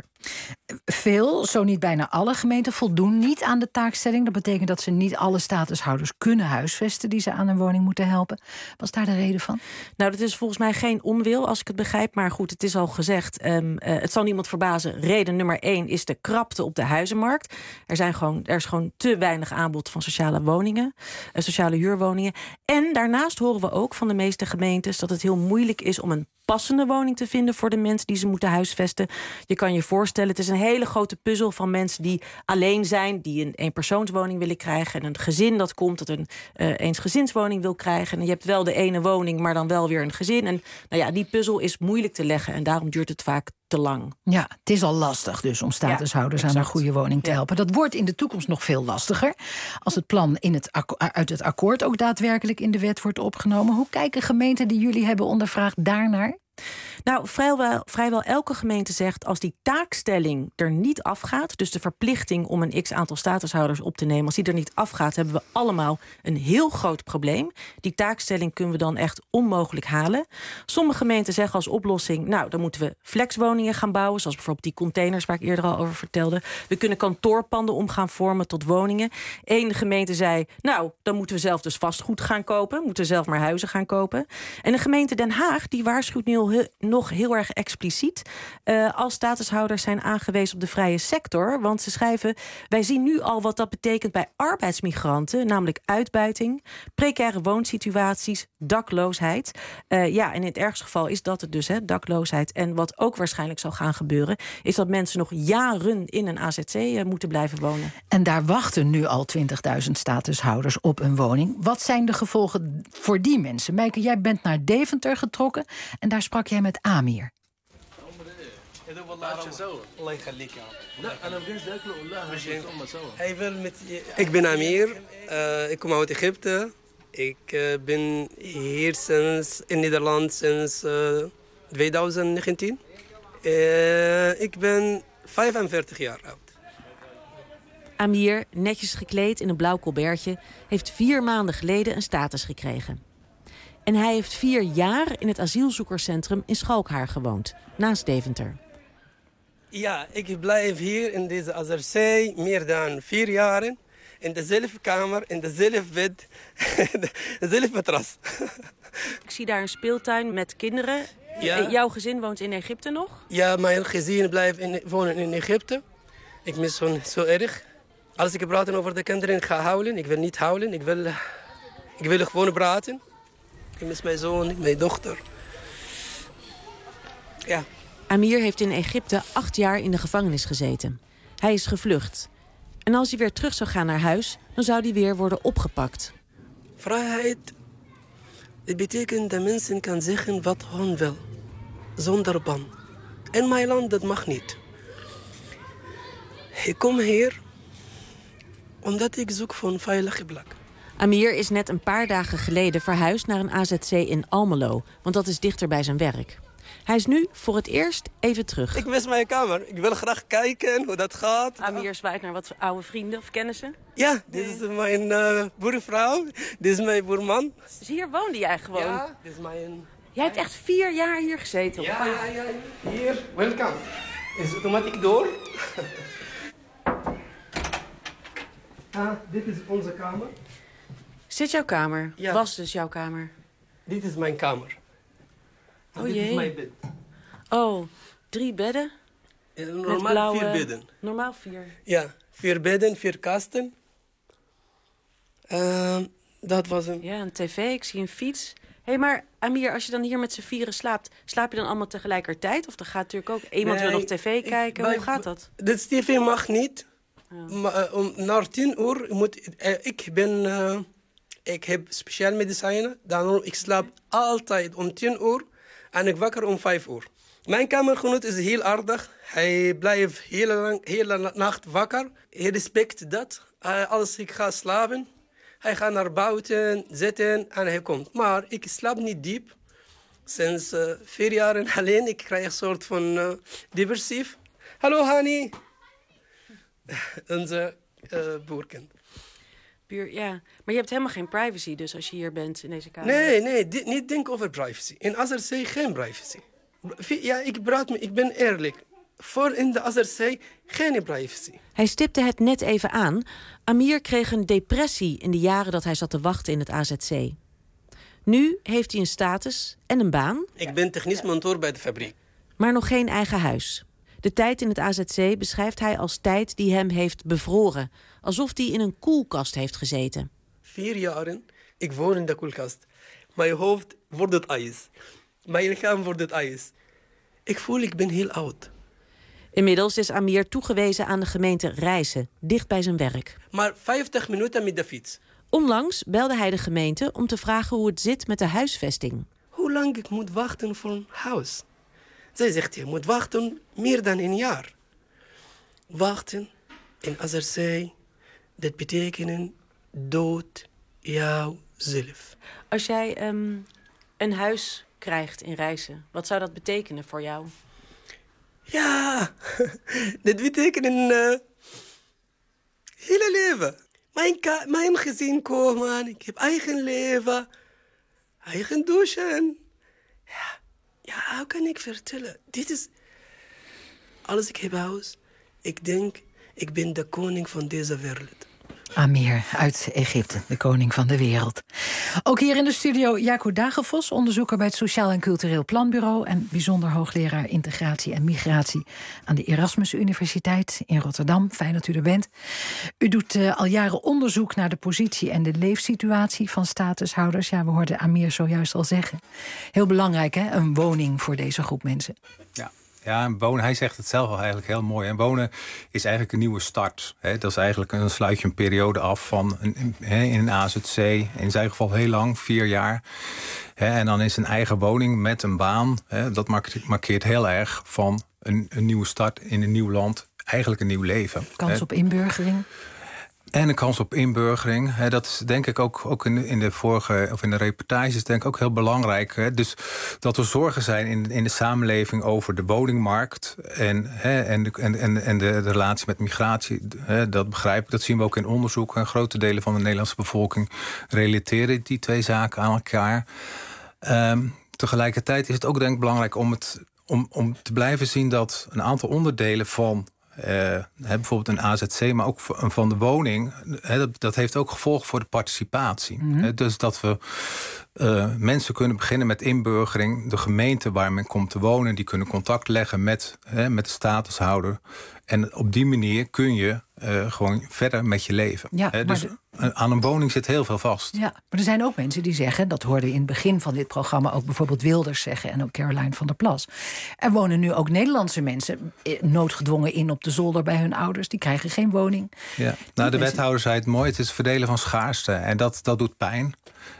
Veel, zo niet bijna alle gemeenten voldoen niet aan de taakstelling. Dat betekent dat ze niet alle statushouders kunnen huisvesten... die ze aan een woning moeten helpen. Was daar de reden van? Nou, dat is volgens mij geen onwil, als ik het begrijp. Maar goed, het is al gezegd. Um, uh, het zal niemand verbazen. Reden nummer één is de krapte op de huizenmarkt. Er, zijn gewoon, er is gewoon te weinig aanbod van sociale woningen. Uh, sociale huurwoningen. En daarnaast horen we ook van de meeste gemeentes... dat het heel moeilijk is om een passende woning te vinden voor de mensen die ze moeten huisvesten. Je kan je voorstellen, het is een hele grote puzzel van mensen die alleen zijn, die een eenpersoonswoning willen krijgen en een gezin dat komt dat een uh, eensgezinswoning wil krijgen. En je hebt wel de ene woning, maar dan wel weer een gezin. En nou ja, die puzzel is moeilijk te leggen en daarom duurt het vaak te lang. Ja, het is al lastig dus om statushouders ja, aan een goede woning te helpen. Dat wordt in de toekomst nog veel lastiger. Als het plan in het uit het akkoord ook daadwerkelijk in de wet wordt opgenomen. Hoe kijken gemeenten die jullie hebben ondervraagd daarnaar? Nou, vrijwel, vrijwel elke gemeente zegt als die taakstelling er niet afgaat, dus de verplichting om een x-aantal statushouders op te nemen, als die er niet afgaat, hebben we allemaal een heel groot probleem. Die taakstelling kunnen we dan echt onmogelijk halen. Sommige gemeenten zeggen als oplossing, nou, dan moeten we flexwoningen gaan bouwen, zoals bijvoorbeeld die containers waar ik eerder al over vertelde. We kunnen kantoorpanden om gaan vormen tot woningen. Eén gemeente zei, nou, dan moeten we zelf dus vastgoed gaan kopen, moeten we zelf maar huizen gaan kopen. En de gemeente Den Haag, die waarschuwt nu al Heel, nog heel erg expliciet uh, als statushouders zijn aangewezen op de vrije sector. Want ze schrijven, wij zien nu al wat dat betekent bij arbeidsmigranten, namelijk uitbuiting, precaire woonsituaties, dakloosheid. Uh, ja, en in het ergste geval is dat het dus, hè, dakloosheid. En wat ook waarschijnlijk zal gaan gebeuren, is dat mensen nog jaren in een A Z C uh, moeten blijven wonen. En daar wachten nu al twintigduizend statushouders op een woning. Wat zijn de gevolgen voor die mensen? Meike, jij bent naar Deventer getrokken en daar sprak jij met Amir. Ik ben Amir, uh, ik kom uit Egypte. Ik uh, ben hier sinds, in Nederland sinds uh, twintig negentien. Uh, ik ben vijfenveertig jaar oud. Amir, netjes gekleed in een blauw colbertje, heeft vier maanden geleden een status gekregen. En hij heeft vier jaar in het asielzoekerscentrum in Schalkhaar gewoond, naast Deventer. Ja, ik blijf hier in deze A Z C meer dan vier jaren. In dezelfde kamer, in dezelfde bed, dezelfde matras. Ik zie daar een speeltuin met kinderen. Ja. Jouw gezin woont in Egypte nog? Ja, mijn gezin blijft in, wonen in Egypte. Ik mis hun zo erg. Als ik praat over de kinderen, ik ga huilen. Ik wil niet huilen, ik wil, ik wil gewoon praten. Ik mis mijn zoon, mijn dochter. Ja. Amir heeft in Egypte acht jaar in de gevangenis gezeten. Hij is gevlucht. En als hij weer terug zou gaan naar huis, dan zou hij weer worden opgepakt. Vrijheid, dat betekent dat mensen kan zeggen wat hun wil. Zonder ban. In mijn land, dat mag niet. Ik kom hier omdat ik zoek voor een veilige plek. Amir is net een paar dagen geleden verhuisd naar een A Z C in Almelo, want dat is dichter bij zijn werk. Hij is nu voor het eerst even terug. Ik mis mijn kamer. Ik wil graag kijken hoe dat gaat. Amir zwaait naar wat oude vrienden of kennissen. Ja, dit is mijn uh, boervrouw. Dit is mijn boerman. Dus hier woonde jij gewoon? Ja, dit is mijn... Jij hebt echt vier jaar hier gezeten? Ja, ja, ja. Hier, welkom. Is automatisch door. Ah, dit is onze kamer. Zit jouw kamer? Ja. Was dus jouw kamer? Dit is mijn kamer. Oh dit jee. is mijn bed. Oh, drie bedden? Ja, normaal blauwe... vier bedden. Normaal vier? Ja, vier bedden, vier kasten. Uh, dat was hem. Ja, een tv, ik zie een fiets. Hé, hey, maar Amir, als je dan hier met z'n vieren slaapt... slaap je dan allemaal tegelijkertijd? Of dan gaat natuurlijk ook... Iemand nee, wil nog tv kijken, ik, hoe gaat dat? Dit tv mag niet. Ja. Maar, uh, om, na tien uur moet... Uh, ik ben... Uh, ik heb speciale medicijnen. Daarom ik slaap altijd om tien uur. En ik wakker om vijf uur. Mijn kamergenoot is heel aardig. Hij blijft heel lang, hele nacht wakker. Hij respecteert dat. Uh, als ik ga slapen, hij gaat naar buiten zitten en hij komt. Maar ik slaap niet diep. Sinds uh, vier jaar alleen. Ik krijg een soort van uh, depressief. Hallo Hani. Onze uh, boerkind. Puur, ja. Maar je hebt helemaal geen privacy dus als je hier bent in deze kamer? Nee, nee, di- niet denk over privacy. In A Z C geen privacy. Ja, ik, praat me, ik ben eerlijk. Voor in de A Z C geen privacy. Hij stipte het net even aan. Amir kreeg een depressie in de jaren dat hij zat te wachten in het A Z C. Nu heeft hij een status en een baan. Ik ben technisch monteur bij de fabriek. Maar nog geen eigen huis. De tijd in het A Z C beschrijft hij als tijd die hem heeft bevroren. Alsof hij in een koelkast heeft gezeten. Vier jaren, ik woon in de koelkast. Mijn hoofd wordt het ijs. Mijn lichaam wordt het ijs. Ik voel, ik ben heel oud. Inmiddels is Amir toegewezen aan de gemeente Rijssen, dicht bij zijn werk. Maar vijftig minuten met de fiets. Onlangs belde hij de gemeente om te vragen hoe het zit met de huisvesting. Hoe lang ik moet wachten voor een huis? Zij zegt, je moet wachten meer dan een jaar. Wachten in A Z C, dat betekent dood jouzelf. Als jij um, een huis krijgt in Rijssen, wat zou dat betekenen voor jou? Ja, dat betekent een uh, hele leven. Mijn, ka- mijn gezin komen, ik heb eigen leven, eigen douchen. Ja, ja, hoe kan ik vertellen? Dit is, als ik heb huis, ik denk, ik ben de koning van deze wereld. Amir uit Egypte, de koning van de wereld. Ook hier in de studio Jaco Dagenvos, onderzoeker bij het Sociaal en Cultureel Planbureau en bijzonder hoogleraar integratie en migratie aan de Erasmus Universiteit in Rotterdam. Fijn dat u er bent. U doet uh, al jaren onderzoek naar de positie en de leefsituatie van statushouders. Ja, we hoorden Amir zojuist al zeggen. Heel belangrijk, hè? Een woning voor deze groep mensen. Ja. Ja, en wonen, hij zegt het zelf al eigenlijk heel mooi. En wonen is eigenlijk een nieuwe start. Hè. Dat is eigenlijk een, dan sluit je een periode af van een, in een A Z C. In zijn geval heel lang, vier jaar. Hè, en dan is een eigen woning met een baan. Hè, dat markeert heel erg van een, een nieuwe start in een nieuw land. Eigenlijk een nieuw leven. Kans hè. op inburgering? En een kans op inburgering. Hè, dat is denk ik ook, ook in, de, in de vorige of in de reportages denk ik ook heel belangrijk. Hè. Dus dat er zorgen zijn in, in de samenleving over de woningmarkt en, hè, en, de, en, en, en de, de relatie met migratie. Hè, dat begrijp ik. Dat zien we ook in onderzoek. En grote delen van de Nederlandse bevolking relateren die twee zaken aan elkaar. Um, tegelijkertijd is het ook denk ik belangrijk om, het, om, om te blijven zien dat een aantal onderdelen van Uh, bijvoorbeeld een A Z C, maar ook van de woning. He, dat, dat heeft ook gevolgen voor de participatie. Mm-hmm. He, dus dat we uh, mensen kunnen beginnen met inburgering. De gemeente waar men komt te wonen, die kunnen contact leggen met, he, met de statushouder. En op die manier kun je uh, gewoon verder met je leven. Ja, He, dus de... aan een woning zit heel veel vast. Ja, maar er zijn ook mensen die zeggen, dat hoorden we in het begin van dit programma ook bijvoorbeeld Wilders zeggen en ook Caroline van der Plas. Er wonen nu ook Nederlandse mensen noodgedwongen in op de zolder bij hun ouders. Die krijgen geen woning. Ja. Nou, de wethouder zei het mooi, het is verdelen van schaarste. En dat, dat doet pijn.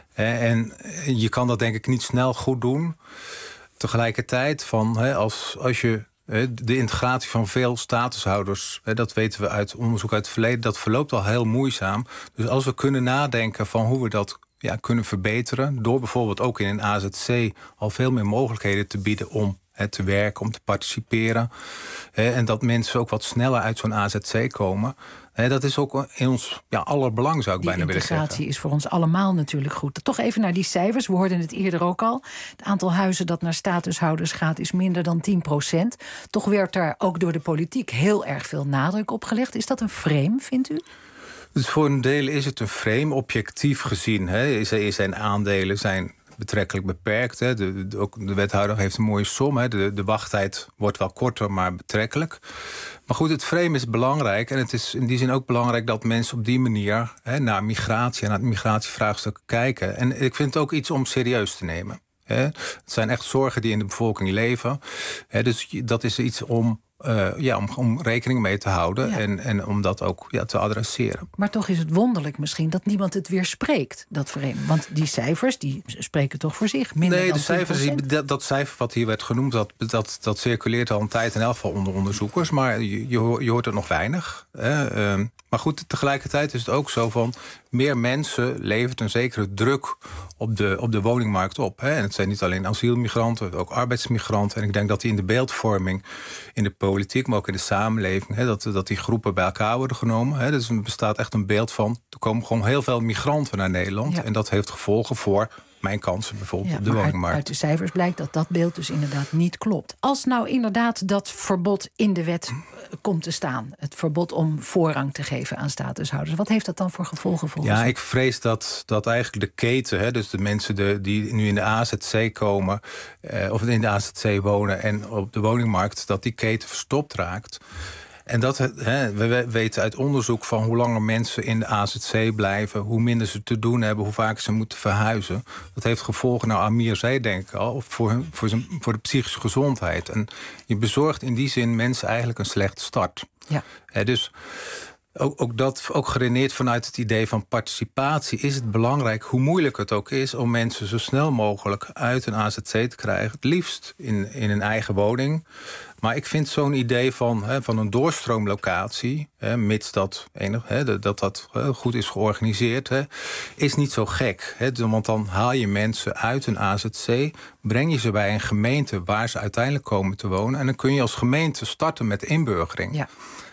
En je kan dat denk ik niet snel goed doen. Tegelijkertijd, van, als, als je de integratie van veel statushouders, dat weten we uit onderzoek uit het verleden, dat verloopt al heel moeizaam. Dus als we kunnen nadenken van hoe we dat ja, kunnen verbeteren, door bijvoorbeeld ook in een A Z C al veel meer mogelijkheden te bieden om he, te werken, om te participeren. He, en dat mensen ook wat sneller uit zo'n A Z C komen. He, dat is ook in ons ja, aller belang, zou ik die bijna willen zeggen. Die integratie is voor ons allemaal natuurlijk goed. Toch even naar die cijfers. We hoorden het eerder ook al. Het aantal huizen dat naar statushouders gaat is minder dan tien procent. Toch werd daar ook door de politiek heel erg veel nadruk op gelegd. Is dat een frame, vindt u? Dus voor een deel is het een frame, objectief gezien. Hè. Zijn aandelen zijn betrekkelijk beperkt. Hè. De, de, ook de wethouder heeft een mooie som. Hè. De, de wachttijd wordt wel korter, maar betrekkelijk. Maar goed, het frame is belangrijk. En het is in die zin ook belangrijk dat mensen op die manier hè, naar migratie en naar het migratievraagstuk kijken. En ik vind het ook iets om serieus te nemen. Hè. Het zijn echt zorgen die in de bevolking leven. Hè, dus dat is iets om Uh, ja, om, om rekening mee te houden ja. en, en om dat ook ja, te adresseren. Maar toch is het wonderlijk misschien dat niemand het weer spreekt, dat vreemd. Want die cijfers, die spreken toch voor zich. Minder nee, dan de cijfers, die, dat, dat cijfer wat hier werd genoemd, dat, dat, dat circuleert al een tijd in elk geval onder onderzoekers. Maar je, je, hoort, je hoort het nog weinig. Hè. Uh, maar goed, tegelijkertijd is het ook zo van meer mensen levert een zekere druk op de, op de woningmarkt op. Hè. En het zijn niet alleen asielmigranten, ook arbeidsmigranten. En ik denk dat die in de beeldvorming, in de politiek, maar ook in de samenleving, hè, dat, dat die groepen bij elkaar worden genomen. Hè. Dus er bestaat echt een beeld van, er komen gewoon heel veel migranten naar Nederland. Ja. En dat heeft gevolgen voor mijn kansen bijvoorbeeld ja, op de maar woningmarkt. Uit, uit de cijfers blijkt dat dat beeld dus inderdaad niet klopt. Als nou inderdaad dat verbod in de wet uh, komt te staan, het verbod om voorrang te geven aan statushouders, wat heeft dat dan voor gevolgen volgens Ja, u? ik vrees dat, dat eigenlijk de keten, hè, dus de mensen de, die nu in de A Z C komen, uh, of in de A Z C wonen en op de woningmarkt, dat die keten verstopt raakt. En dat, hè, we weten uit onderzoek van hoe langer mensen in de A Z C blijven, hoe minder ze te doen hebben, hoe vaker ze moeten verhuizen. Dat heeft gevolgen, nou Amir zei denk ik al, voor, hun, voor, zijn, voor de psychische gezondheid. En je bezorgt in die zin mensen eigenlijk een slechte start. Ja. Hè, dus ook, ook dat, ook geredeneerd vanuit het idee van participatie, is het belangrijk, hoe moeilijk het ook is, om mensen zo snel mogelijk uit een A Z C te krijgen. Het liefst in, in een eigen woning. Maar ik vind zo'n idee van, hè, van een doorstroomlocatie, hè, mits dat, enig, hè, dat, dat hè, goed is georganiseerd, hè, is niet zo gek. Hè, want dan haal je mensen uit een A Z C, breng je ze bij een gemeente waar ze uiteindelijk komen te wonen. En dan kun je als gemeente starten met inburgering. Ja.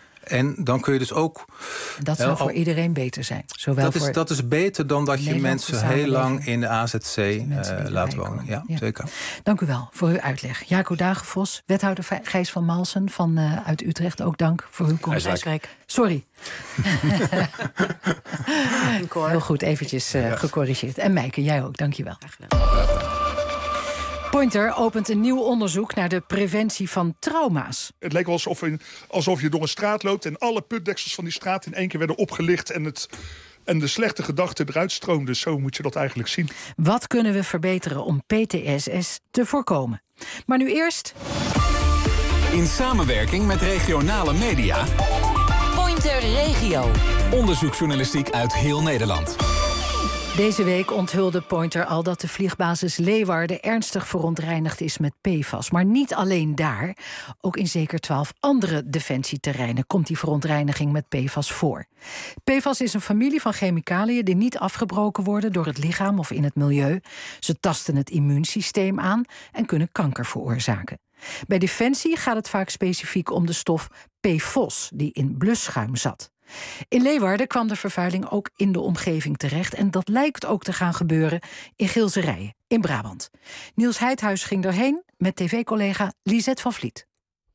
En dan kun je dus ook... Dat zou uh, voor iedereen beter zijn. Zowel dat, is, voor dat is beter dan dat je mensen heel lang in de A Z C uh, laat wonen. Ja, ja, zeker. Dank u wel voor uw uitleg. Jaco Dagenvos, wethouder Gijs van Malsen van, uh, uit Utrecht. Ook dank voor uw komst. Sorry. Heel goed, eventjes uh, gecorrigeerd. En Meike, jij ook. Dank je wel. Pointer opent een nieuw onderzoek naar de preventie van trauma's. Het leek wel alsof, in, alsof je door een straat loopt en alle putdeksels van die straat in één keer werden opgelicht en, het, en de slechte gedachten eruit stroomden. Zo moet je dat eigenlijk zien. Wat kunnen we verbeteren om P T S S te voorkomen? Maar nu eerst... In samenwerking met regionale media... Pointer Regio. Onderzoeksjournalistiek uit heel Nederland. Deze week onthulde Pointer al dat de vliegbasis Leeuwarden ernstig verontreinigd is met P F A S. Maar niet alleen daar. Ook in zeker twaalf andere defensieterreinen komt die verontreiniging met P F A S voor. P F A S is een familie van chemicaliën die niet afgebroken worden door het lichaam of in het milieu. Ze tasten het immuunsysteem aan en kunnen kanker veroorzaken. Bij Defensie gaat het vaak specifiek om de stof P F O S, die in blusschuim zat. In Leeuwarden kwam de vervuiling ook in de omgeving terecht. En dat lijkt ook te gaan gebeuren in Gilserijen, in Brabant. Niels Heidhuis ging erheen met tv-collega Lisette van Vliet.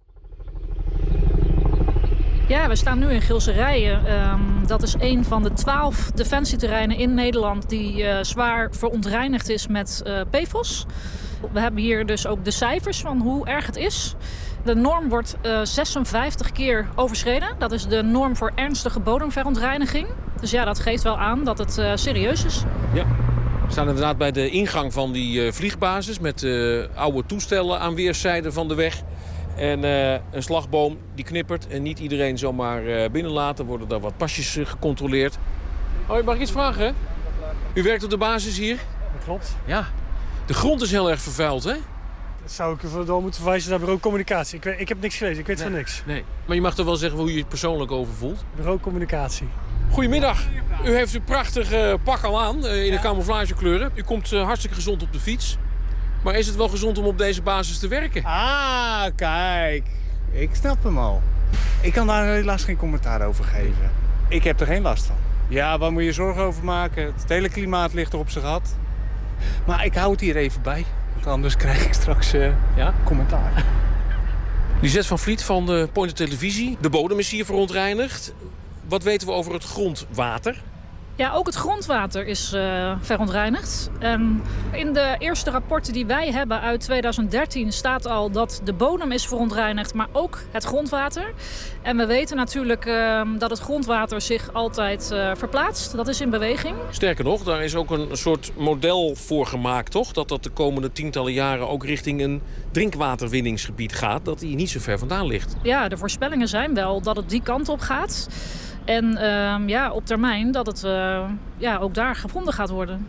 Ja, we staan nu in Gilserijen. Um, dat is een van de twaalf defensieterreinen in Nederland die uh, zwaar verontreinigd is met uh, P F O S. We hebben hier dus ook de cijfers van hoe erg het is. De norm wordt uh, zesenvijftig keer overschreden. Dat is de norm voor ernstige bodemverontreiniging. Dus ja, dat geeft wel aan dat het uh, serieus is. Ja, we staan inderdaad bij de ingang van die uh, vliegbasis met uh, oude toestellen aan weerszijden van de weg. En uh, een slagboom die knippert en niet iedereen zomaar uh, binnenlaten. Worden daar wat pasjes uh, gecontroleerd. Hoi, mag ik iets vragen? U werkt op de basis hier? Dat klopt. Ja. De grond is heel erg vervuild, hè? Dat zou ik ervoor door moeten verwijzen naar bureau communicatie. Ik, weet, ik heb niks gelezen, ik weet nee, van niks. Nee. Maar je mag toch wel zeggen hoe je je persoonlijk over voelt? Bureau communicatie. Goedemiddag. U heeft uw prachtige pak al aan, uh, in de camouflagekleuren. U komt uh, hartstikke gezond op de fiets. Maar is het wel gezond om op deze basis te werken? Ah, kijk. Ik snap hem al. Ik kan daar helaas geen commentaar over geven. Ik heb er geen last van. Ja, waar moet je zorgen over maken? Het hele klimaat ligt er op zijn gat. Maar ik hou het hier even bij. Want anders krijg ik straks uh, ja? commentaar. Lisette van Vliet van de Pointer Televisie. De bodem is hier verontreinigd. Wat weten we over het grondwater? Ja, ook het grondwater is uh, verontreinigd. En in de eerste rapporten die wij hebben uit tweeduizend dertien staat al dat de bodem is verontreinigd, maar ook het grondwater. En we weten natuurlijk uh, dat het grondwater zich altijd uh, verplaatst. Dat is in beweging. Sterker nog, daar is ook een soort model voor gemaakt, toch? Dat dat de komende tientallen jaren ook richting een drinkwaterwinningsgebied gaat. Dat die niet zo ver vandaan ligt. Ja, de voorspellingen zijn wel dat het die kant op gaat. En uh, ja, op termijn dat het uh, ja, ook daar gevonden gaat worden.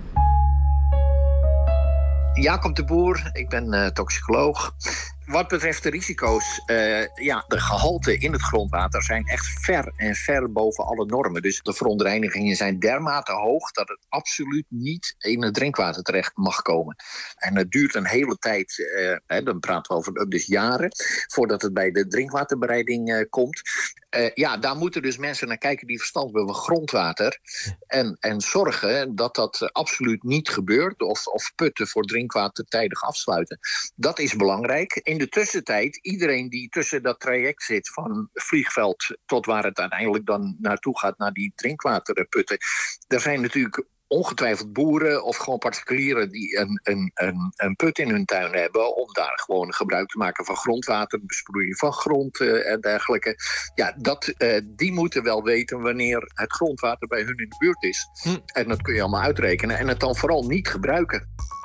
Jacob de Boer, ik ben uh, toxicoloog. Wat betreft de risico's, uh, ja, de gehalte in het grondwater zijn echt ver en ver boven alle normen. Dus de verontreinigingen zijn dermate hoog dat het absoluut niet in het drinkwater terecht mag komen. En het duurt een hele tijd, uh, hè, dan praten we over dus jaren, voordat het bij de drinkwaterbereiding uh, komt. Uh, ja, daar moeten dus mensen naar kijken die verstand hebben van grondwater. En, en zorgen dat dat uh, absoluut niet gebeurt. Of, of putten voor drinkwater tijdig afsluiten. Dat is belangrijk. In de tussentijd, iedereen die tussen dat traject zit van vliegveld tot waar het uiteindelijk dan naartoe gaat, naar die drinkwaterputten. Er zijn natuurlijk ongetwijfeld boeren of gewoon particulieren die een, een, een, een put in hun tuin hebben om daar gewoon gebruik te maken van grondwater, besproeien van grond uh, en dergelijke. Ja, dat, uh, die moeten wel weten wanneer het grondwater bij hun in de buurt is. Hm. En dat kun je allemaal uitrekenen en het dan vooral niet gebruiken.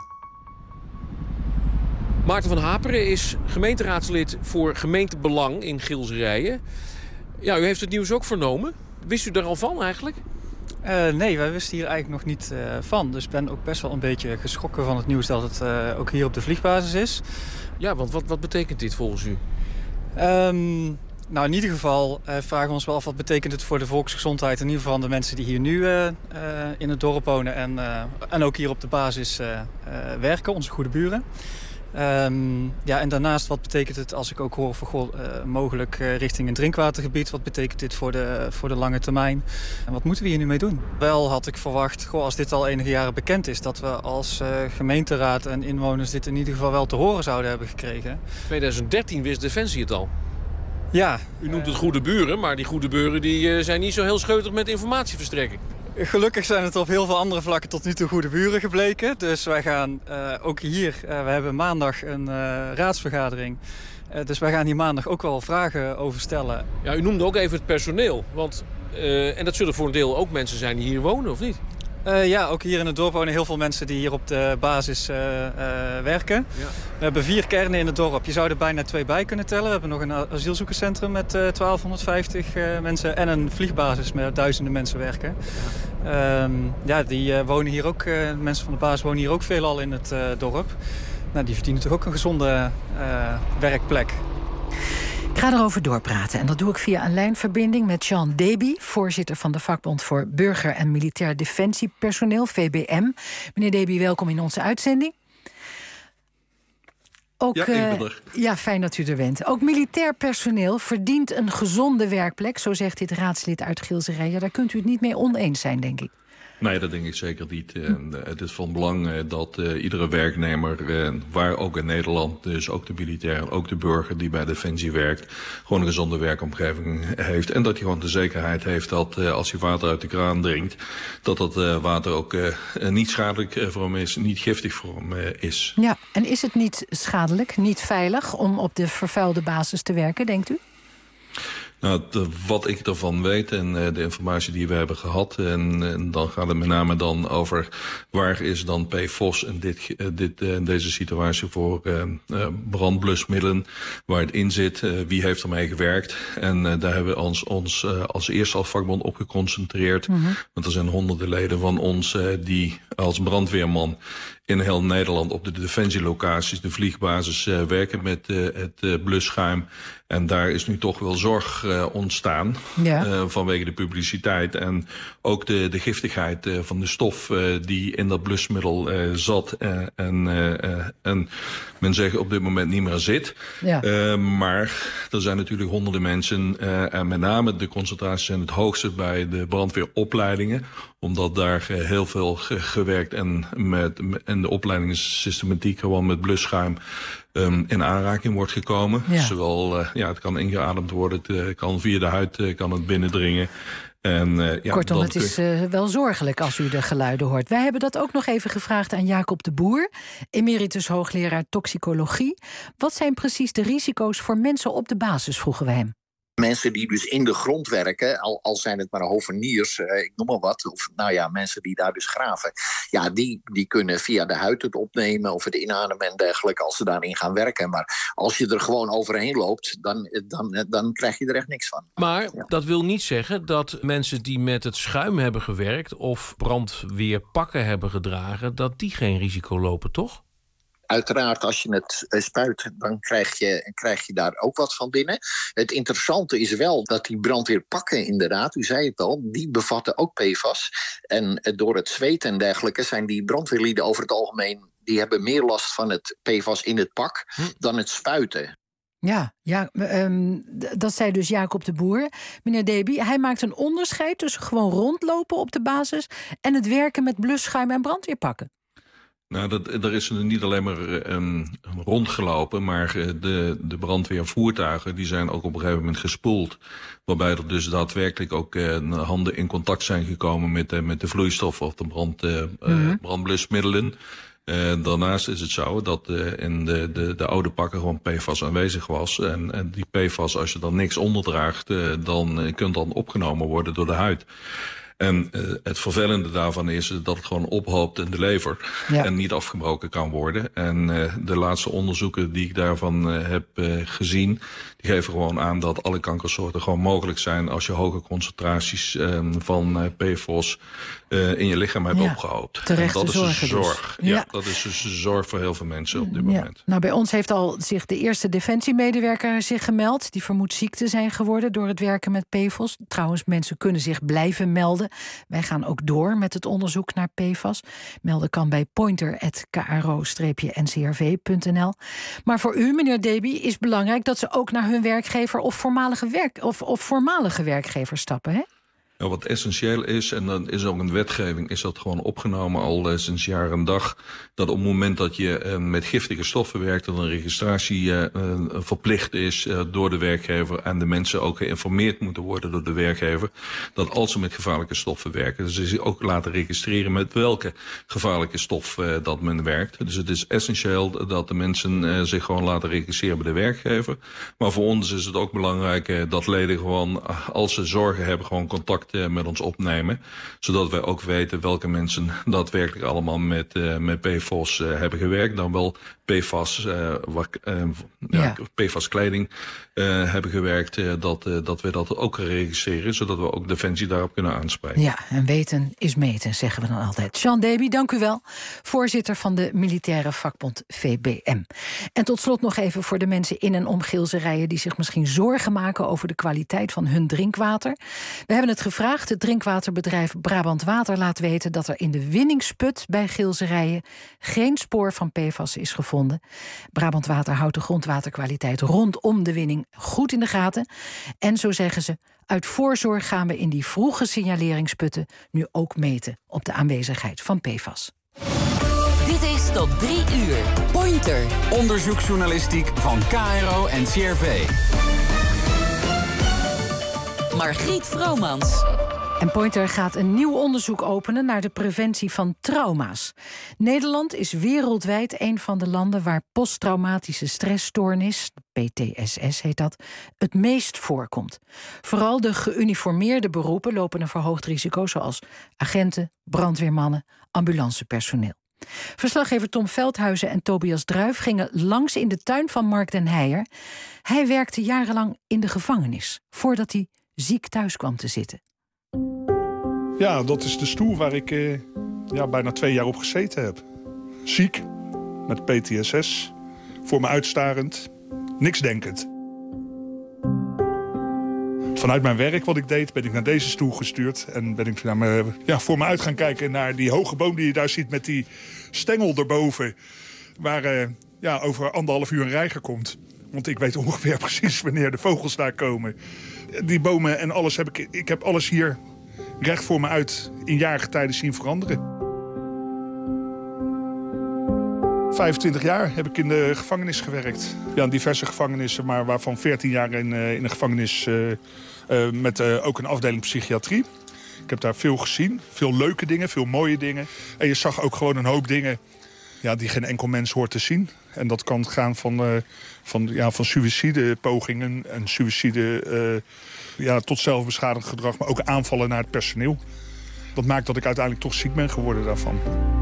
Maarten van Haperen is gemeenteraadslid voor gemeentebelang in Gilserijen. Ja, u heeft het nieuws ook vernomen. Wist u er al van eigenlijk? Uh, nee, wij wisten hier eigenlijk nog niet uh, van. Dus ik ben ook best wel een beetje geschrokken van het nieuws dat het uh, ook hier op de vliegbasis is. Ja, want wat, wat betekent dit volgens u? Um, nou, in ieder geval uh, vragen we ons wel af wat betekent het voor de volksgezondheid. In ieder geval de mensen die hier nu uh, uh, in het dorp wonen en, uh, en ook hier op de basis uh, uh, werken, onze goede buren. Um, ja, en daarnaast, wat betekent het als ik ook hoor voor goh, uh, mogelijk uh, richting een drinkwatergebied? Wat betekent dit voor de, voor de lange termijn? En wat moeten we hier nu mee doen? Wel had ik verwacht, goh, als dit al enige jaren bekend is, dat we als uh, gemeenteraad en inwoners dit in ieder geval wel te horen zouden hebben gekregen. tweeduizend dertien wist Defensie het al. Ja. U noemt het goede buren, maar die goede buren die, uh, zijn niet zo heel scheutig met informatieverstrekking. Gelukkig zijn het op heel veel andere vlakken tot nu toe goede buren gebleken. Dus wij gaan uh, ook hier, uh, we hebben maandag een uh, raadsvergadering. Uh, dus wij gaan hier maandag ook wel vragen over stellen. Ja, u noemde ook even het personeel. Want, uh, en dat zullen voor een deel ook mensen zijn die hier wonen, of niet? Uh, ja, ook hier in het dorp wonen heel veel mensen die hier op de basis uh, uh, werken. Ja. We hebben vier kernen in het dorp. Je zou er bijna twee bij kunnen tellen. We hebben nog een asielzoekerscentrum met uh, twaalfhonderdvijftig uh, mensen en een vliegbasis met duizenden mensen werken. Um, ja, die uh, wonen hier ook, uh, mensen van de basis wonen hier ook veelal in het uh, dorp. Nou, die verdienen toch ook een gezonde uh, werkplek. Ik ga erover doorpraten en dat doe ik via een lijnverbinding met Jean Deby, voorzitter van de vakbond voor burger- en militair defensiepersoneel, V B M. Meneer Deby, welkom in onze uitzending. Ook, ja, ik ben er. Uh, ja, fijn dat u er bent. Ook militair personeel verdient een gezonde werkplek, zo zegt dit raadslid uit Gilserijen. Daar kunt u het niet mee oneens zijn, denk ik. Nee, dat denk ik zeker niet. Uh, het is van belang uh, dat uh, iedere werknemer, uh, waar ook in Nederland, dus ook de militair en ook de burger die bij Defensie werkt, gewoon een gezonde werkomgeving heeft. En dat hij gewoon de zekerheid heeft dat uh, als hij water uit de kraan drinkt, dat dat uh, water ook uh, niet schadelijk voor hem is, niet giftig voor hem uh, is. Ja, en is het niet schadelijk, niet veilig om op de vervuilde basis te werken, denkt u? Nou, de, wat ik ervan weet en uh, de informatie die we hebben gehad, en, en dan gaat het met name dan over waar is dan P F O S in dit, uh, dit, uh, deze situatie voor uh, uh, brandblusmiddelen, waar het in zit, uh, wie heeft ermee gewerkt. En uh, daar hebben we ons, ons uh, als eerste als vakbond op geconcentreerd. Mm-hmm. Want er zijn honderden leden van ons uh, die als brandweerman in heel Nederland op de defensielocaties, de vliegbasis, uh, werken met uh, het uh, blusschuim. En daar is nu toch wel zorg uh, ontstaan, ja. uh, vanwege de publiciteit. En ook de, de giftigheid uh, van de stof uh, die in dat blusmiddel uh, zat. Uh, en, uh, en men zegt op dit moment niet meer zit. Ja. Uh, maar er zijn natuurlijk honderden mensen. Uh, en met name de concentraties zijn het hoogste bij de brandweeropleidingen. Omdat daar uh, heel veel ge gewerkt en, met, en de opleidingssystematiek gewoon met blusschuim Um, in aanraking wordt gekomen. Ja. Zowel, uh, ja, het kan ingeademd worden, het uh, kan via de huid uh, kan het binnendringen. En, uh, ja, Kortom, het is uh, wel zorgelijk als u de geluiden hoort. Wij hebben dat ook nog even gevraagd aan Jacob de Boer, emeritus hoogleraar toxicologie. Wat zijn precies de risico's voor mensen op de basis, vroegen we hem. Mensen die dus in de grond werken, al, al zijn het maar hoveniers, eh, ik noem maar wat. Of nou ja, mensen die daar dus graven. Ja, die, die kunnen via de huid het opnemen of het inademen en dergelijke als ze daarin gaan werken. Maar als je er gewoon overheen loopt, dan, dan, dan krijg je er echt niks van. Maar ja. dat wil niet zeggen dat mensen die met het schuim hebben gewerkt of brandweerpakken hebben gedragen, dat die geen risico lopen, toch? Uiteraard, als je het spuit, dan krijg je, krijg je daar ook wat van binnen. Het interessante is wel dat die brandweerpakken, inderdaad, u zei het al, die bevatten ook P F A S. En door het zweet en dergelijke zijn die brandweerlieden over het algemeen, die hebben meer last van het P F A S in het pak hm. dan het spuiten. Ja, ja um, dat zei dus Jacob de Boer. Meneer Deby, hij maakt een onderscheid tussen gewoon rondlopen op de basis en het werken met blusschuim en brandweerpakken. Nou, dat, er is er niet alleen maar um, rondgelopen, maar de, de brandweervoertuigen die zijn ook op een gegeven moment gespoeld. Waarbij er dus daadwerkelijk ook uh, handen in contact zijn gekomen met, uh, met de vloeistoffen of de brand, uh, mm-hmm. brandblusmiddelen. Uh, daarnaast is het zo dat uh, in de, de, de oude pakken gewoon P F A S aanwezig was. En, en die P F A S, als je dan niks onderdraagt, uh, dan uh, kunt dan opgenomen worden door de huid. En uh, het vervelende daarvan is dat het gewoon ophoopt in de lever. Ja. En niet afgebroken kan worden. En uh, de laatste onderzoeken die ik daarvan uh, heb uh, gezien, die geven gewoon aan dat alle kankersoorten gewoon mogelijk zijn als je hoge concentraties uh, van uh, P F O S uh, in je lichaam hebt ja. opgehoopt. Terecht en dat de is dus zorg. Dus. Ja, ja, dat is dus de zorg voor heel veel mensen op dit ja. moment. Nou, bij ons heeft al zich de eerste defensiemedewerker zich gemeld. Die vermoedt ziek te zijn geworden door het werken met P F O S. Trouwens, mensen kunnen zich blijven melden. Wij gaan ook door met het onderzoek naar P F A S. Melden kan bij pointer at k r o n c r v punt n l. Maar voor u, meneer Deby, is belangrijk dat ze ook naar hun werkgever of voormalige, werk, of, of voormalige werkgever stappen, hè? Nou, wat essentieel is, en dan is ook een wetgeving, is dat gewoon opgenomen al uh, sinds jaar en dag, dat op het moment dat je uh, met giftige stoffen werkt, dat een registratie uh, uh, verplicht is uh, door de werkgever en de mensen ook geïnformeerd moeten worden door de werkgever, dat als ze met gevaarlijke stoffen werken, ze zich ook laten registreren met welke gevaarlijke stof uh, dat men werkt. Dus het is essentieel dat de mensen uh, zich gewoon laten registreren bij de werkgever. Maar voor ons is het ook belangrijk uh, dat leden gewoon, als ze zorgen hebben, gewoon contact contact uh, met ons opnemen. Zodat wij ook weten welke mensen daadwerkelijk allemaal met, uh, met P F O S uh, hebben gewerkt. Dan wel P F A S, uh, wak, uh, ja. Ja, P F A S kleding uh, hebben gewerkt. Uh, dat, uh, dat we dat ook registreren, zodat we ook Defensie daarop kunnen aanspreken. Ja, en weten is meten, zeggen we dan altijd. Jean Deby, dank u wel. Voorzitter van de militaire vakbond V B M. En tot slot nog even voor de mensen in en om Geelze-Rijen die zich misschien zorgen maken over de kwaliteit van hun drinkwater. We hebben het gevraagd. Het drinkwaterbedrijf Brabant Water laat weten dat er in de winningsput bij Geelze-Rijen geen spoor van P F A S is gevonden. Brabant Water houdt de grondwaterkwaliteit rondom de winning goed in de gaten. En zo zeggen ze, uit voorzorg gaan we in die vroege signaleringsputten nu ook meten op de aanwezigheid van P F A S. Dit is tot drie uur. Pointer. Onderzoeksjournalistiek van K R O en C R V. Margriet Vromans. En Pointer gaat een nieuw onderzoek openen naar de preventie van trauma's. Nederland is wereldwijd een van de landen waar posttraumatische stressstoornis, P T S S heet dat, het meest voorkomt. Vooral de geuniformeerde beroepen lopen een verhoogd risico, zoals agenten, brandweermannen, ambulancepersoneel. Verslaggever Tom Veldhuizen en Tobias Druif gingen langs in de tuin van Mark den Heijer. Hij werkte jarenlang in de gevangenis, voordat hij ziek thuis kwam te zitten. Ja, dat is de stoel waar ik eh, ja, bijna twee jaar op gezeten heb. Ziek, met P T S S, voor me uitstarend, niks denkend. Vanuit mijn werk wat ik deed, ben ik naar deze stoel gestuurd. En ben ik naar me, ja, voor me uit gaan kijken naar die hoge boom die je daar ziet met die stengel erboven. Waar uh, ja, over anderhalf uur een reiger komt. Want ik weet ongeveer precies wanneer de vogels daar komen. Die bomen en alles heb ik... Ik heb alles hier recht voor me uit in jarige tijden zien veranderen. vijfentwintig jaar heb ik in de gevangenis gewerkt. Ja, in diverse gevangenissen, maar waarvan veertien jaar in, uh, in de gevangenis uh, uh, met uh, ook een afdeling psychiatrie. Ik heb daar veel gezien. Veel leuke dingen, veel mooie dingen. En je zag ook gewoon een hoop dingen ja, die geen enkel mens hoort te zien. En dat kan gaan van, uh, van, ja, van suïcidepogingen en suïcide uh, ja, tot zelfbeschadigend gedrag, maar ook aanvallen naar het personeel. Dat maakt dat ik uiteindelijk toch ziek ben geworden daarvan.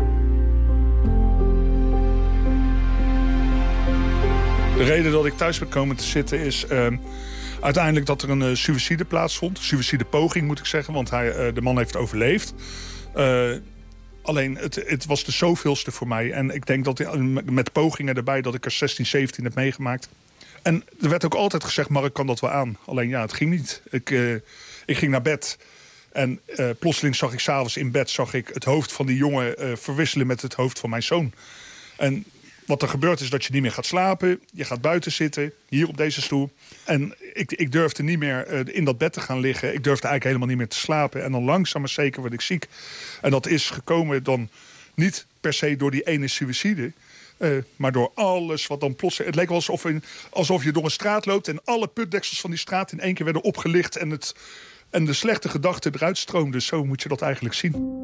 De reden dat ik thuis ben komen te zitten is uh, uiteindelijk dat er een uh, suïcide plaatsvond. Suïcidepoging moet ik zeggen, want hij, uh, de man heeft overleefd. Uh, alleen het, het was de zoveelste voor mij. En ik denk dat uh, met pogingen erbij dat ik er zestien, zeventien heb meegemaakt. En er werd ook altijd gezegd, Mark kan dat wel aan. Alleen ja, het ging niet. Ik, uh, ik ging naar bed. En uh, plotseling zag ik 's avonds in bed zag ik het hoofd van die jongen uh, verwisselen met het hoofd van mijn zoon. En wat er gebeurt is dat je niet meer gaat slapen. Je gaat buiten zitten, hier op deze stoel. En ik, ik durfde niet meer uh, in dat bed te gaan liggen. Ik durfde eigenlijk helemaal niet meer te slapen. En dan langzaam maar zeker werd ik ziek. En dat is gekomen dan niet per se door die ene suïcide. Uh, maar door alles wat dan plots... Het leek wel alsof, in, alsof je door een straat loopt en alle putdeksels van die straat in één keer werden opgelicht. En, het, en de slechte gedachten eruit stroomden. Zo moet je dat eigenlijk zien.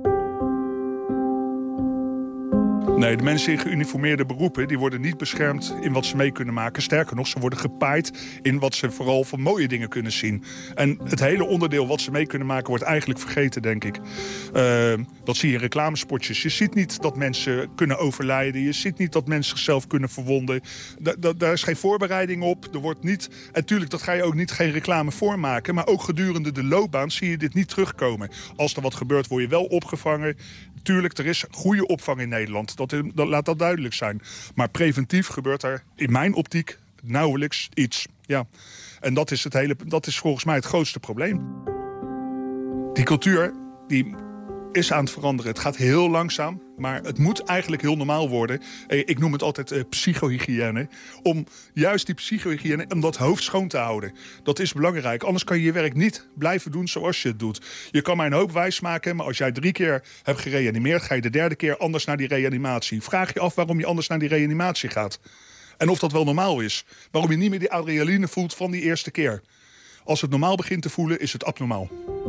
Nee, de mensen in geuniformeerde beroepen die worden niet beschermd in wat ze mee kunnen maken. Sterker nog, ze worden gepaaid in wat ze vooral van mooie dingen kunnen zien. En het hele onderdeel wat ze mee kunnen maken wordt eigenlijk vergeten, denk ik. Uh, dat zie je in reclamespotjes. Je ziet niet dat mensen kunnen overlijden. Je ziet niet dat mensen zichzelf kunnen verwonden. Da- da- daar is geen voorbereiding op. Er wordt niet... En tuurlijk, dat ga je ook niet geen reclame voor maken. Maar ook gedurende de loopbaan zie je dit niet terugkomen. Als er wat gebeurt, word je wel opgevangen. Tuurlijk, er is goede opvang in Nederland. Dat, dat, laat dat duidelijk zijn. Maar preventief gebeurt er in mijn optiek nauwelijks iets. Ja. En dat is, het hele, dat is volgens mij het grootste probleem. Die cultuur die is aan het veranderen. Het gaat heel langzaam, maar het moet eigenlijk heel normaal worden. Ik noem het altijd uh, psychohygiëne. Om juist die psychohygiëne, om dat hoofd schoon te houden. Dat is belangrijk. Anders kan je je werk niet blijven doen zoals je het doet. Je kan mij een hoop wijs maken, maar als jij drie keer hebt gereanimeerd, ga je de derde keer anders naar die reanimatie. Vraag je af waarom je anders naar die reanimatie gaat. En of dat wel normaal is. Waarom je niet meer die adrenaline voelt van die eerste keer. Als het normaal begint te voelen, is het abnormaal.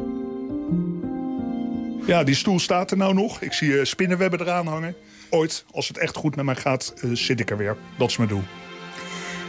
Ja, die stoel staat er nou nog. Ik zie uh, spinnenwebben eraan hangen. Ooit, als het echt goed met mij gaat, uh, zit ik er weer. Dat is mijn doel.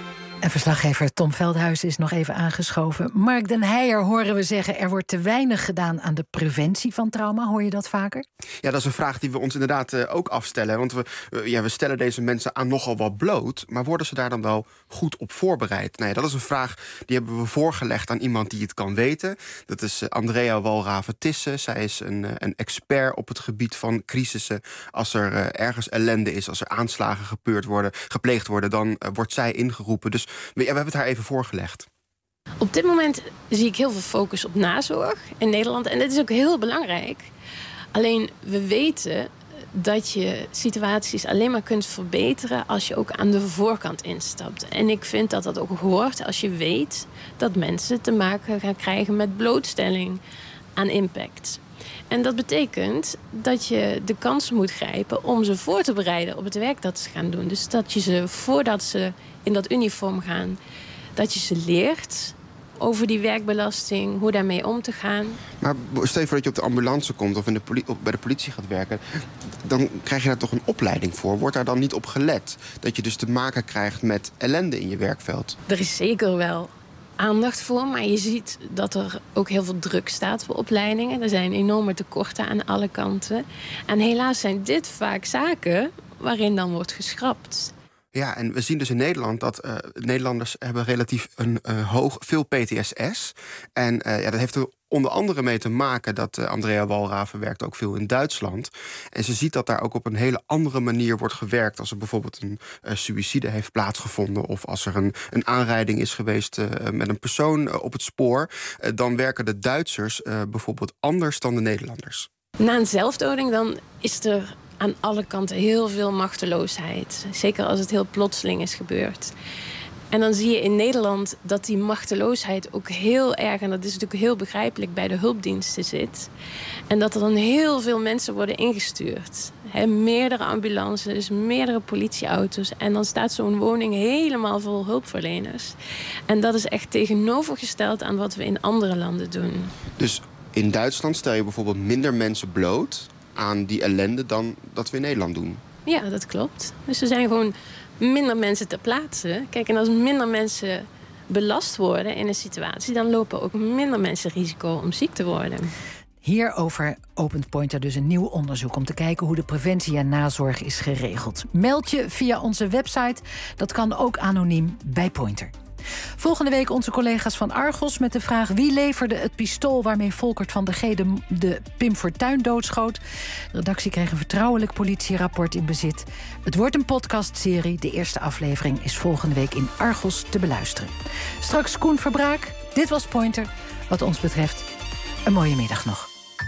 En verslaggever Tom Veldhuis is nog even aangeschoven. Mark den Heijer horen we zeggen, er wordt te weinig gedaan aan de preventie van trauma. Hoor je dat vaker? Ja, dat is een vraag die we ons inderdaad uh, ook afstellen. Want we, uh, ja, we stellen deze mensen aan nogal wat bloot. Maar worden ze daar dan wel goed op voorbereid? Nou ja, dat is een vraag die hebben we voorgelegd aan iemand die het kan weten. Dat is uh, Andrea Walraven-Thyssen. Zij is een, uh, een expert op het gebied van crisissen. Als er uh, ergens ellende is, als er aanslagen gepleegd worden, gepleegd worden, dan uh, wordt zij ingeroepen. Dus we, ja, we hebben het haar even voorgelegd. Op dit moment zie ik heel veel focus op nazorg in Nederland. En dat is ook heel belangrijk. Alleen we weten dat je situaties alleen maar kunt verbeteren als je ook aan de voorkant instapt. En ik vind dat dat ook hoort als je weet dat mensen te maken gaan krijgen met blootstelling aan impact. En dat betekent dat je de kansen moet grijpen om ze voor te bereiden op het werk dat ze gaan doen. Dus dat je ze, voordat ze in dat uniform gaan, dat je ze leert over die werkbelasting, hoe daarmee om te gaan. Maar stel je voor dat je op de ambulance komt of in de poli- of bij de politie gaat werken, dan krijg je daar toch een opleiding voor? Wordt daar dan niet op gelet? Dat je dus te maken krijgt met ellende in je werkveld? Er is zeker wel aandacht voor, maar je ziet dat er ook heel veel druk staat voor opleidingen. Er zijn enorme tekorten aan alle kanten. En helaas zijn dit vaak zaken waarin dan wordt geschrapt. Ja, en we zien dus in Nederland dat uh, Nederlanders hebben relatief een uh, hoog, veel P T S S. En uh, ja, dat heeft er onder andere mee te maken dat uh, Andrea Walraven werkt ook veel in Duitsland. En ze ziet dat daar ook op een hele andere manier wordt gewerkt. Als er bijvoorbeeld een uh, suïcide heeft plaatsgevonden, of als er een, een aanrijding is geweest uh, met een persoon uh, op het spoor, uh, dan werken de Duitsers uh, bijvoorbeeld anders dan de Nederlanders. Na een zelfdoding dan is er aan alle kanten heel veel machteloosheid. Zeker als het heel plotseling is gebeurd. En dan zie je in Nederland dat die machteloosheid ook heel erg, en dat is natuurlijk heel begrijpelijk, bij de hulpdiensten zit. En dat er dan heel veel mensen worden ingestuurd. He, meerdere ambulances, meerdere politieauto's. En dan staat zo'n woning helemaal vol hulpverleners. En dat is echt tegenovergesteld aan wat we in andere landen doen. Dus in Duitsland stel je bijvoorbeeld minder mensen bloot aan die ellende dan dat we in Nederland doen. Ja, dat klopt. Dus er zijn gewoon minder mensen ter plaatse. Kijk, en als minder mensen belast worden in een situatie, dan lopen ook minder mensen risico om ziek te worden. Hierover opent Pointer dus een nieuw onderzoek om te kijken hoe de preventie en nazorg is geregeld. Meld je via onze website. Dat kan ook anoniem bij Pointer. Volgende week onze collega's van Argos met de vraag: wie leverde het pistool waarmee Volkert van der G de, de Pim Fortuyn doodschoot? De redactie kreeg een vertrouwelijk politierapport in bezit. Het wordt een podcastserie. De eerste aflevering is volgende week in Argos te beluisteren. Straks Koen Verbraak. Dit was Pointer. Wat ons betreft, een mooie middag nog.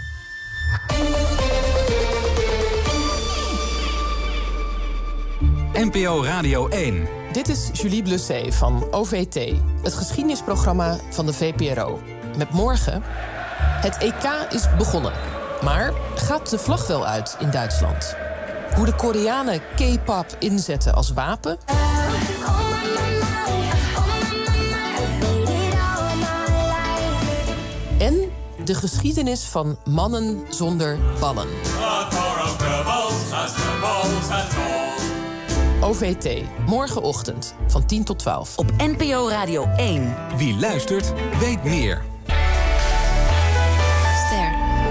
N P O Radio één. Dit is Julie Blusset van O V T, het geschiedenisprogramma van de V P R O. Met morgen: het E K is begonnen. Maar gaat de vlag wel uit in Duitsland? Hoe de Koreanen K-pop inzetten als wapen? En de geschiedenis van mannen zonder ballen. O V T, morgenochtend van tien tot twaalf. Op N P O Radio één. Wie luistert, weet meer. Ster.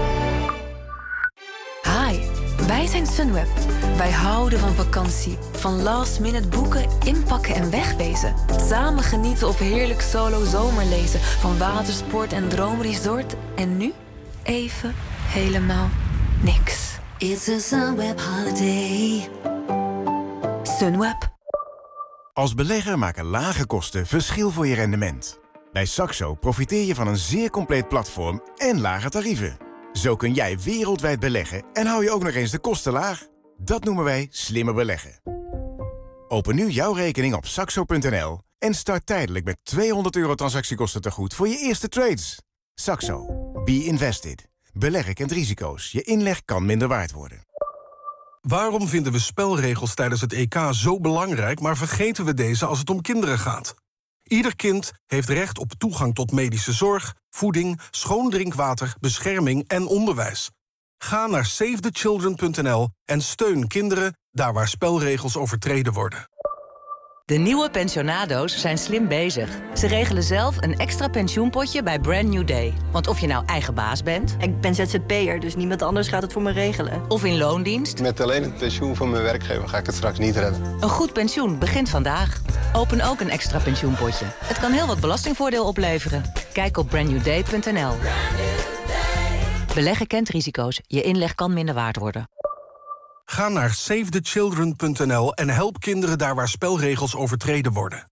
Hi, wij zijn Sunweb. Wij houden van vakantie. Van last minute boeken, inpakken en wegwezen. Samen genieten of heerlijk solo zomerlezen. Van watersport en droomresort. En nu even helemaal niks. It's a Sunweb holiday. Sunweb. Als belegger maken lage kosten verschil voor je rendement. Bij Saxo profiteer je van een zeer compleet platform en lage tarieven. Zo kun jij wereldwijd beleggen en hou je ook nog eens de kosten laag. Dat noemen wij slimmer beleggen. Open nu jouw rekening op saxo punt n l en start tijdelijk met tweehonderd euro transactiekosten te goed voor je eerste trades. Saxo. Be invested. Beleggen kent risico's. Je inleg kan minder waard worden. Waarom vinden we spelregels tijdens het E K zo belangrijk, maar vergeten we deze als het om kinderen gaat? Ieder kind heeft recht op toegang tot medische zorg, voeding, schoon drinkwater, bescherming en onderwijs. Ga naar save the children punt n l en steun kinderen daar waar spelregels overtreden worden. De nieuwe pensionado's zijn slim bezig. Ze regelen zelf een extra pensioenpotje bij Brand New Day. Want of je nou eigen baas bent... Ik ben Z Z P'er, dus niemand anders gaat het voor me regelen. Of in loondienst... Met alleen het pensioen van mijn werkgever ga ik het straks niet redden. Een goed pensioen begint vandaag. Open ook een extra pensioenpotje. Het kan heel wat belastingvoordeel opleveren. Kijk op brand new day punt n l. Beleggen kent risico's. Je inleg kan minder waard worden. Ga naar save the children punt n l en help kinderen daar waar spelregels overtreden worden.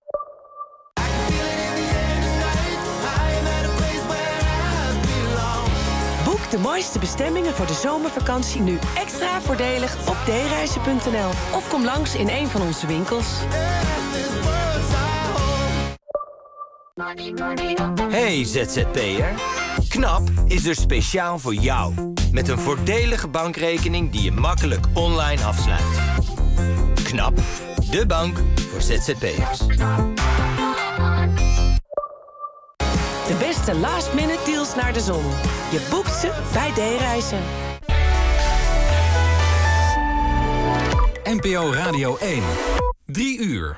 Boek de mooiste bestemmingen voor de zomervakantie nu extra voordelig op d reizen punt n l. Of kom langs in een van onze winkels. Hey Z Z P'er. KNAP is er speciaal voor jou. Met een voordelige bankrekening die je makkelijk online afsluit. KNAP, de bank voor Z Z P'ers. De beste last-minute deals naar de zon. Je boekt ze bij D-Reizen. N P O Radio één. Drie uur.